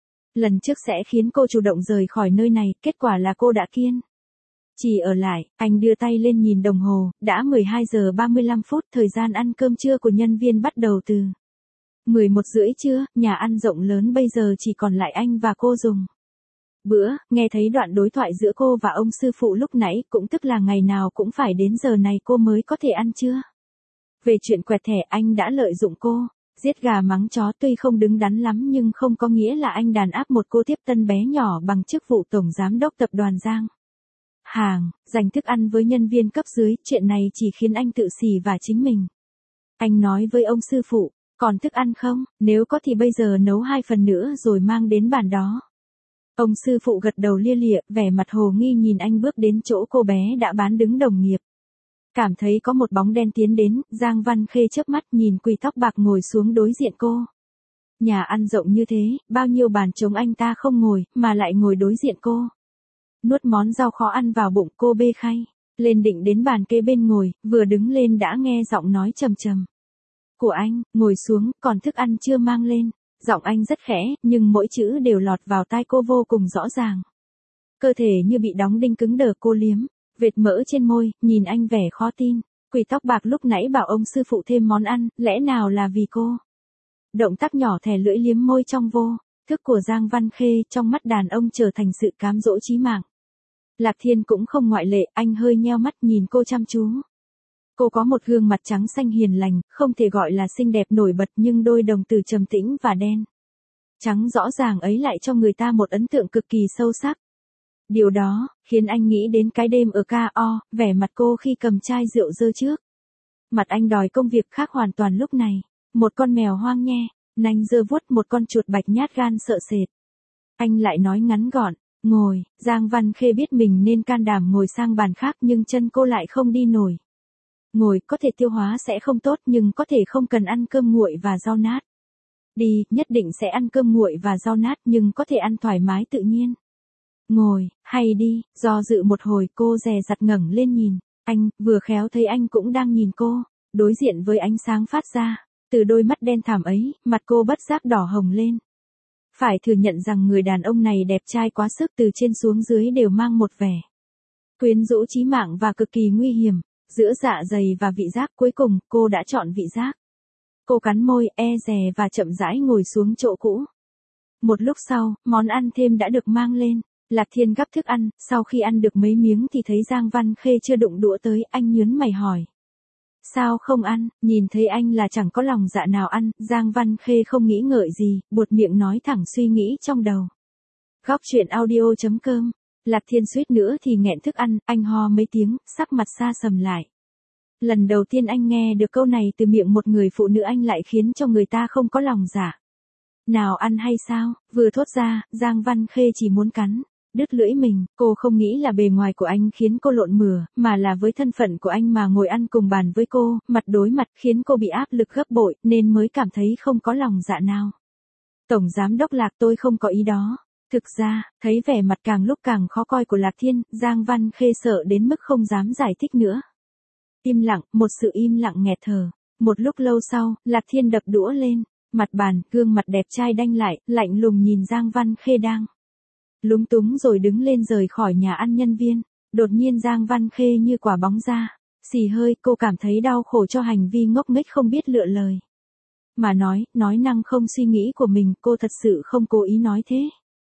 lần trước sẽ khiến cô chủ động rời khỏi nơi này, kết quả là cô đã kiên chỉ ở lại. Anh đưa tay lên nhìn đồng hồ, đã mười hai giờ ba mươi lăm phút, thời gian ăn cơm trưa của nhân viên bắt đầu từ mười một rưỡi trưa, nhà ăn rộng lớn bây giờ chỉ còn lại anh và cô dùng bữa. Nghe thấy đoạn đối thoại giữa cô và ông sư phụ lúc nãy, cũng tức là ngày nào cũng phải đến giờ này cô mới có thể ăn trưa. Về chuyện quẹt thẻ, anh đã lợi dụng cô, giết gà mắng chó, tuy không đứng đắn lắm nhưng không có nghĩa là anh đàn áp một cô tiếp tân bé nhỏ bằng chức vụ tổng giám đốc tập đoàn Giang Hàng, dành thức ăn với nhân viên cấp dưới, chuyện này chỉ khiến anh tự xỉ và chính mình. Anh nói với ông sư phụ, còn thức ăn không, nếu có thì bây giờ nấu hai phần nữa rồi mang đến bàn đó. Ông sư phụ gật đầu lia lịa, vẻ mặt hồ nghi nhìn anh bước đến chỗ cô bé đã bán đứng đồng nghiệp. Cảm thấy có một bóng đen tiến đến, Giang Văn Khê chớp mắt nhìn quỷ tóc bạc ngồi xuống đối diện cô. Nhà ăn rộng như thế, bao nhiêu bàn trống anh ta không ngồi, mà lại ngồi đối diện cô. Nuốt món rau khó ăn vào bụng, cô bê khay lên định đến bàn kê bên ngồi, vừa đứng lên đã nghe giọng nói trầm trầm của anh, ngồi xuống, còn thức ăn chưa mang lên. Giọng anh rất khẽ, nhưng mỗi chữ đều lọt vào tai cô vô cùng rõ ràng. Cơ thể như bị đóng đinh cứng đờ, cô liếm vệt mỡ trên môi, nhìn anh vẻ khó tin. Quỷ tóc bạc lúc nãy bảo ông sư phụ thêm món ăn, lẽ nào là vì cô? Động tác nhỏ thè lưỡi liếm môi trong vô thức của Giang Văn Khê, trong mắt đàn ông trở thành sự cám dỗ chí mạng. Lạc Thiên cũng không ngoại lệ, anh hơi nheo mắt nhìn cô chăm chú. Cô có một gương mặt trắng xanh hiền lành, không thể gọi là xinh đẹp nổi bật, nhưng đôi đồng tử trầm tĩnh và đen trắng rõ ràng ấy lại cho người ta một ấn tượng cực kỳ sâu sắc. Điều đó khiến anh nghĩ đến cái đêm ở ca o, vẻ mặt cô khi cầm chai rượu dơ trước mặt anh đòi công việc khác hoàn toàn lúc này. Một con mèo hoang nhe, nanh dơ vuốt, một con chuột bạch nhát gan sợ sệt. Anh lại nói ngắn gọn, ngồi. Giang Văn Khê biết mình nên can đảm ngồi sang bàn khác, nhưng chân cô lại không đi nổi. Ngồi, có thể tiêu hóa sẽ không tốt, nhưng có thể không cần ăn cơm nguội và rau nát. Đi, nhất định sẽ ăn cơm nguội và rau nát, nhưng có thể ăn thoải mái tự nhiên. Ngồi, hay đi. Do dự một hồi, cô dè dặt ngẩng lên nhìn anh, vừa khéo thấy anh cũng đang nhìn cô. Đối diện với ánh sáng phát ra từ đôi mắt đen thẳm ấy, mặt cô bất giác đỏ hồng lên. Phải thừa nhận rằng người đàn ông này đẹp trai quá sức, từ trên xuống dưới đều mang một vẻ quyến rũ chí mạng và cực kỳ nguy hiểm. Giữa dạ dày và vị giác, cuối cùng, cô đã chọn vị giác. Cô cắn môi, e dè và chậm rãi ngồi xuống chỗ cũ. Một lúc sau, món ăn thêm đã được mang lên. Lạc Thiên gắp thức ăn, sau khi ăn được mấy miếng thì thấy Giang Văn Khê chưa đụng đũa tới, anh nhớn mày hỏi. Sao không ăn, nhìn thấy anh là chẳng có lòng dạ nào ăn, Giang Văn Khê không nghĩ ngợi gì, buột miệng nói thẳng suy nghĩ trong đầu. Góc truyện audio chấm com. Lạc Thiên suýt nữa thì nghẹn thức ăn, anh ho mấy tiếng, sắc mặt xa sầm lại. Lần đầu tiên anh nghe được câu này từ miệng một người phụ nữ, anh lại khiến cho người ta không có lòng dạ nào ăn hay sao, vừa thốt ra, Giang Văn Khê chỉ muốn cắn đứt lưỡi mình, cô không nghĩ là bề ngoài của anh khiến cô lộn mửa, mà là với thân phận của anh mà ngồi ăn cùng bàn với cô, mặt đối mặt khiến cô bị áp lực gấp bội, nên mới cảm thấy không có lòng dạ nào. Tổng giám đốc Lạc, tôi không có ý đó. Thực ra, thấy vẻ mặt càng lúc càng khó coi của Lạc Thiên, Giang Văn Khê sợ đến mức không dám giải thích nữa. Im lặng, một sự im lặng nghẹt thở. Một lúc lâu sau, Lạc Thiên đập đũa lên, mặt bàn, gương mặt đẹp trai đanh lại, lạnh lùng nhìn Giang Văn Khê đang lúng túng rồi đứng lên rời khỏi nhà ăn nhân viên. Đột nhiên Giang Văn Khê như quả bóng ra, xì hơi, cô cảm thấy đau khổ cho hành vi ngốc nghếch không biết lựa lời. Mà nói, nói năng không suy nghĩ của mình, cô thật sự không cố ý nói thế.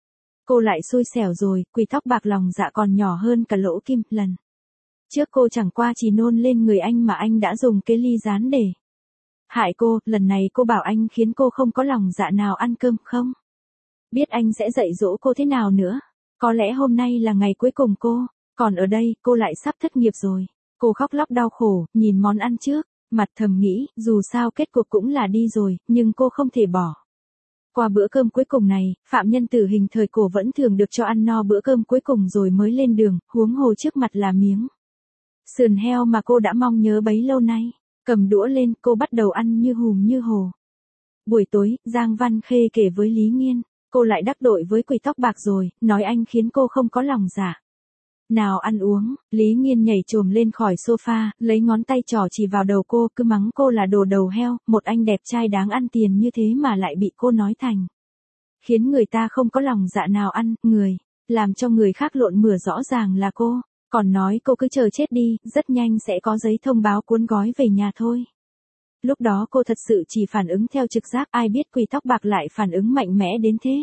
Cô lại xui xẻo rồi, quỳ tóc bạc lòng dạ còn nhỏ hơn cả lỗ kim, lần trước cô chẳng qua chỉ nôn lên người anh mà anh đã dùng cái ly rán để hại cô, lần này cô bảo anh khiến cô không có lòng dạ nào ăn cơm không? Biết anh sẽ dạy dỗ cô thế nào nữa? Có lẽ hôm nay là ngày cuối cùng cô, còn ở đây, cô lại sắp thất nghiệp rồi. Cô khóc lóc đau khổ, nhìn món ăn trước, mặt thầm nghĩ, dù sao kết cục cũng là đi rồi, nhưng cô không thể bỏ qua bữa cơm cuối cùng này. Phạm nhân tử hình thời cổ vẫn thường được cho ăn no bữa cơm cuối cùng rồi mới lên đường, huống hồ trước mặt là miếng sườn heo mà cô đã mong nhớ bấy lâu nay. Cầm đũa lên, cô bắt đầu ăn như hùm như hồ. Buổi tối, Giang Văn Khê kể với Lý Nghiên, cô lại đắc tội với quỷ tóc bạc rồi, nói anh khiến cô không có lòng dạ nào ăn uống. Lý Nghiên nhảy chồm lên khỏi sofa, lấy ngón tay trỏ chỉ vào đầu cô, cứ mắng cô là đồ đầu heo, một anh đẹp trai đáng ăn tiền như thế mà lại bị cô nói thành khiến người ta không có lòng dạ nào ăn, người làm cho người khác lộn mửa rõ ràng là cô, còn nói cô cứ chờ chết đi, rất nhanh sẽ có giấy thông báo cuốn gói về nhà thôi. Lúc đó cô thật sự chỉ phản ứng theo trực giác, ai biết quỷ tóc bạc lại phản ứng mạnh mẽ đến thế.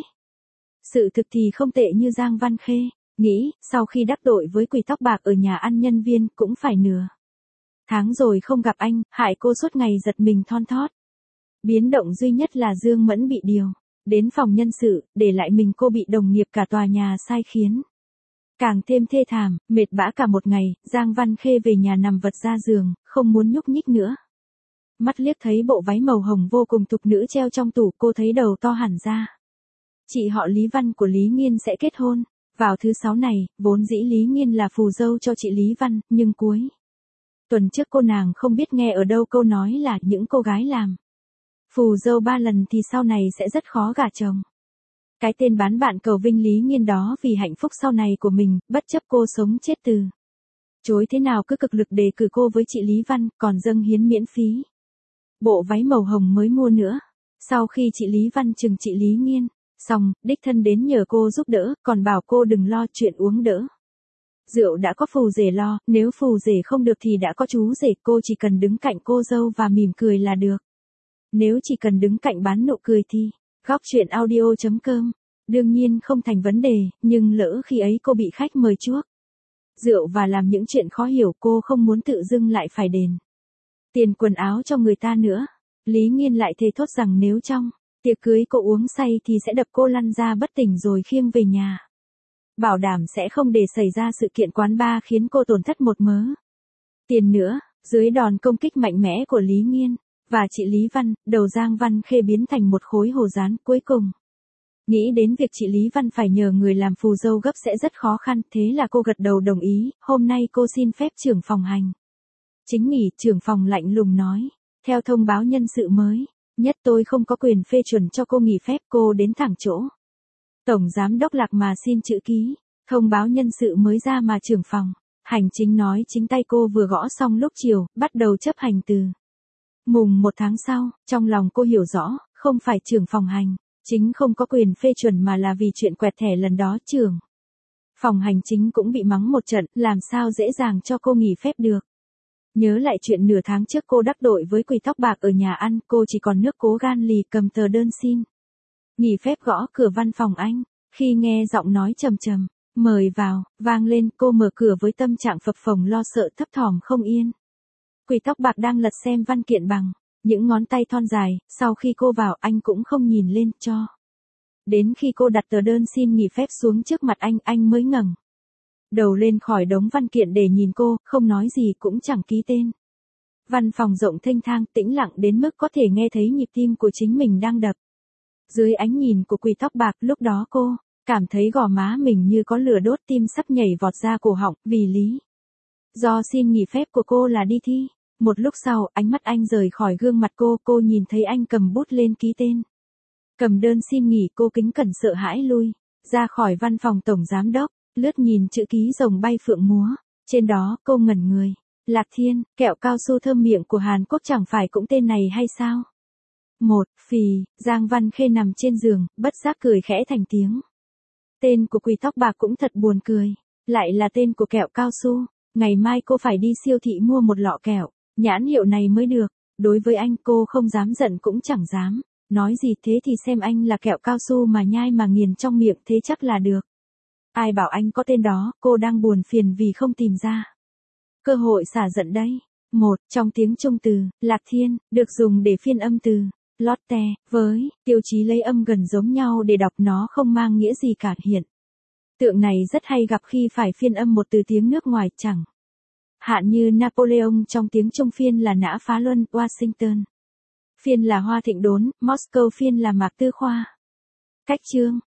Sự thực thì không tệ như Giang Văn Khê nghĩ, sau khi đắc tội với quỷ tóc bạc ở nhà ăn nhân viên, cũng phải nửa tháng rồi không gặp anh, hại cô suốt ngày giật mình thon thót. Biến động duy nhất là Dương Mẫn bị điều đến phòng nhân sự, để lại mình cô bị đồng nghiệp cả tòa nhà sai khiến. Càng thêm thê thảm, mệt bã cả một ngày, Giang Văn Khê về nhà nằm vật ra giường, không muốn nhúc nhích nữa. Mắt liếc thấy bộ váy màu hồng vô cùng thục nữ treo trong tủ, cô thấy đầu to hẳn ra. Chị họ Lý Văn của Lý Nghiên sẽ kết hôn vào thứ sáu này, vốn dĩ Lý Nghiên là phù dâu cho chị Lý Văn, nhưng cuối tuần trước cô nàng không biết nghe ở đâu câu nói là những cô gái làm phù dâu ba lần thì sau này sẽ rất khó gả chồng. Cái tên bán bạn cầu vinh Lý Nghiên đó vì hạnh phúc sau này của mình, bất chấp cô sống chết từ chối thế nào cứ cực lực đề cử cô với chị Lý Văn, còn dâng hiến miễn phí bộ váy màu hồng mới mua nữa. Sau khi chị Lý Văn chừng chị Lý Nghiên xong, đích thân đến nhờ cô giúp đỡ, còn bảo cô đừng lo chuyện uống đỡ rượu đã có phù rể lo, nếu phù rể không được thì đã có chú rể, cô chỉ cần đứng cạnh cô dâu và mỉm cười là được. Nếu chỉ cần đứng cạnh bán nụ cười thì góc truyện audio chấm com đương nhiên không thành vấn đề, nhưng lỡ khi ấy cô bị khách mời chuốc rượu và làm những chuyện khó hiểu, cô không muốn tự dưng lại phải đền tiền quần áo cho người ta nữa. Lý Nghiên lại thề thốt rằng nếu trong tiệc cưới cô uống say thì sẽ đập cô lăn ra bất tỉnh rồi khiêng về nhà. Bảo đảm sẽ không để xảy ra sự kiện quán bar khiến cô tổn thất một mớ tiền nữa. Dưới đòn công kích mạnh mẽ của Lý Nghiên và chị Lý Văn, đầu Giang Văn Khê biến thành một khối hồ rán. Cuối cùng, nghĩ đến việc chị Lý Văn phải nhờ người làm phù dâu gấp sẽ rất khó khăn, thế là cô gật đầu đồng ý. Hôm nay cô xin phép trưởng phòng hành chính nghỉ. Trưởng phòng lạnh lùng nói, theo thông báo nhân sự mới nhất tôi không có quyền phê chuẩn cho cô nghỉ phép. Cô đến thẳng chỗ tổng giám đốc Lạc mà xin chữ ký thông báo nhân sự mới ra mà trưởng phòng hành chính nói chính tay cô vừa gõ xong lúc chiều, bắt đầu chấp hành từ mùng một tháng sau. Trong lòng cô hiểu rõ, không phải trưởng phòng hành chính không có quyền phê chuẩn mà là vì chuyện quẹt thẻ lần đó trưởng phòng hành chính cũng bị mắng một trận, làm sao dễ dàng cho cô nghỉ phép được. Nhớ lại chuyện nửa tháng trước cô đắc tội với quỷ tóc bạc ở nhà ăn, cô chỉ còn nước cố gan lì cầm tờ đơn xin Nghỉ phép gõ cửa văn phòng anh, khi nghe giọng nói trầm trầm, mời vào, vang lên, cô mở cửa với tâm trạng phập phồng lo sợ thấp thỏm không yên. Quỷ tóc bạc đang lật xem văn kiện bằng những ngón tay thon dài, sau khi cô vào anh cũng không nhìn lên cho. Đến khi cô đặt tờ đơn xin nghỉ phép xuống trước mặt anh, anh mới ngẩng đầu lên khỏi đống văn kiện để nhìn cô, không nói gì cũng chẳng ký tên. Văn phòng rộng thênh thang, tĩnh lặng đến mức có thể nghe thấy nhịp tim của chính mình đang đập. Dưới ánh nhìn của quỷ tóc bạc, lúc đó cô cảm thấy gò má mình như có lửa đốt, tim sắp nhảy vọt ra cổ họng, vì lý do xin nghỉ phép của cô là đi thi. Một lúc sau, ánh mắt anh rời khỏi gương mặt cô, cô nhìn thấy anh cầm bút lên ký tên. Cầm đơn xin nghỉ, cô kính cẩn sợ hãi lui ra khỏi văn phòng tổng giám đốc, lướt nhìn chữ ký rồng bay phượng múa. Trên đó, cô ngẩn người. Lạc Thiên, kẹo cao su thơm miệng của Hàn Quốc chẳng phải cũng tên này hay sao? Một, phì, Giang Văn Khê nằm trên giường, bất giác cười khẽ thành tiếng. Tên của quỷ tóc bạc cũng thật buồn cười. Lại là tên của kẹo cao su. Ngày mai cô phải đi siêu thị mua một lọ kẹo, nhãn hiệu này mới được. Đối với anh, cô không dám giận cũng chẳng dám nói gì, thế thì xem anh là kẹo cao su mà nhai mà nghiền trong miệng, thế chắc là được. Ai bảo anh có tên đó, cô đang buồn phiền vì không tìm ra cơ hội xả giận đấy. Một, trong tiếng Trung từ, Lạc Thiên, được dùng để phiên âm từ Lotte, với tiêu chí lấy âm gần giống nhau để đọc, nó không mang nghĩa gì cả. Hiện tượng này rất hay gặp khi phải phiên âm một từ tiếng nước ngoài, chẳng hạn như Napoleon trong tiếng Trung phiên là Nã Phá Luân, Washington phiên là Hoa Thịnh Đốn, Moscow phiên là Mạc Tư Khoa. Cách chương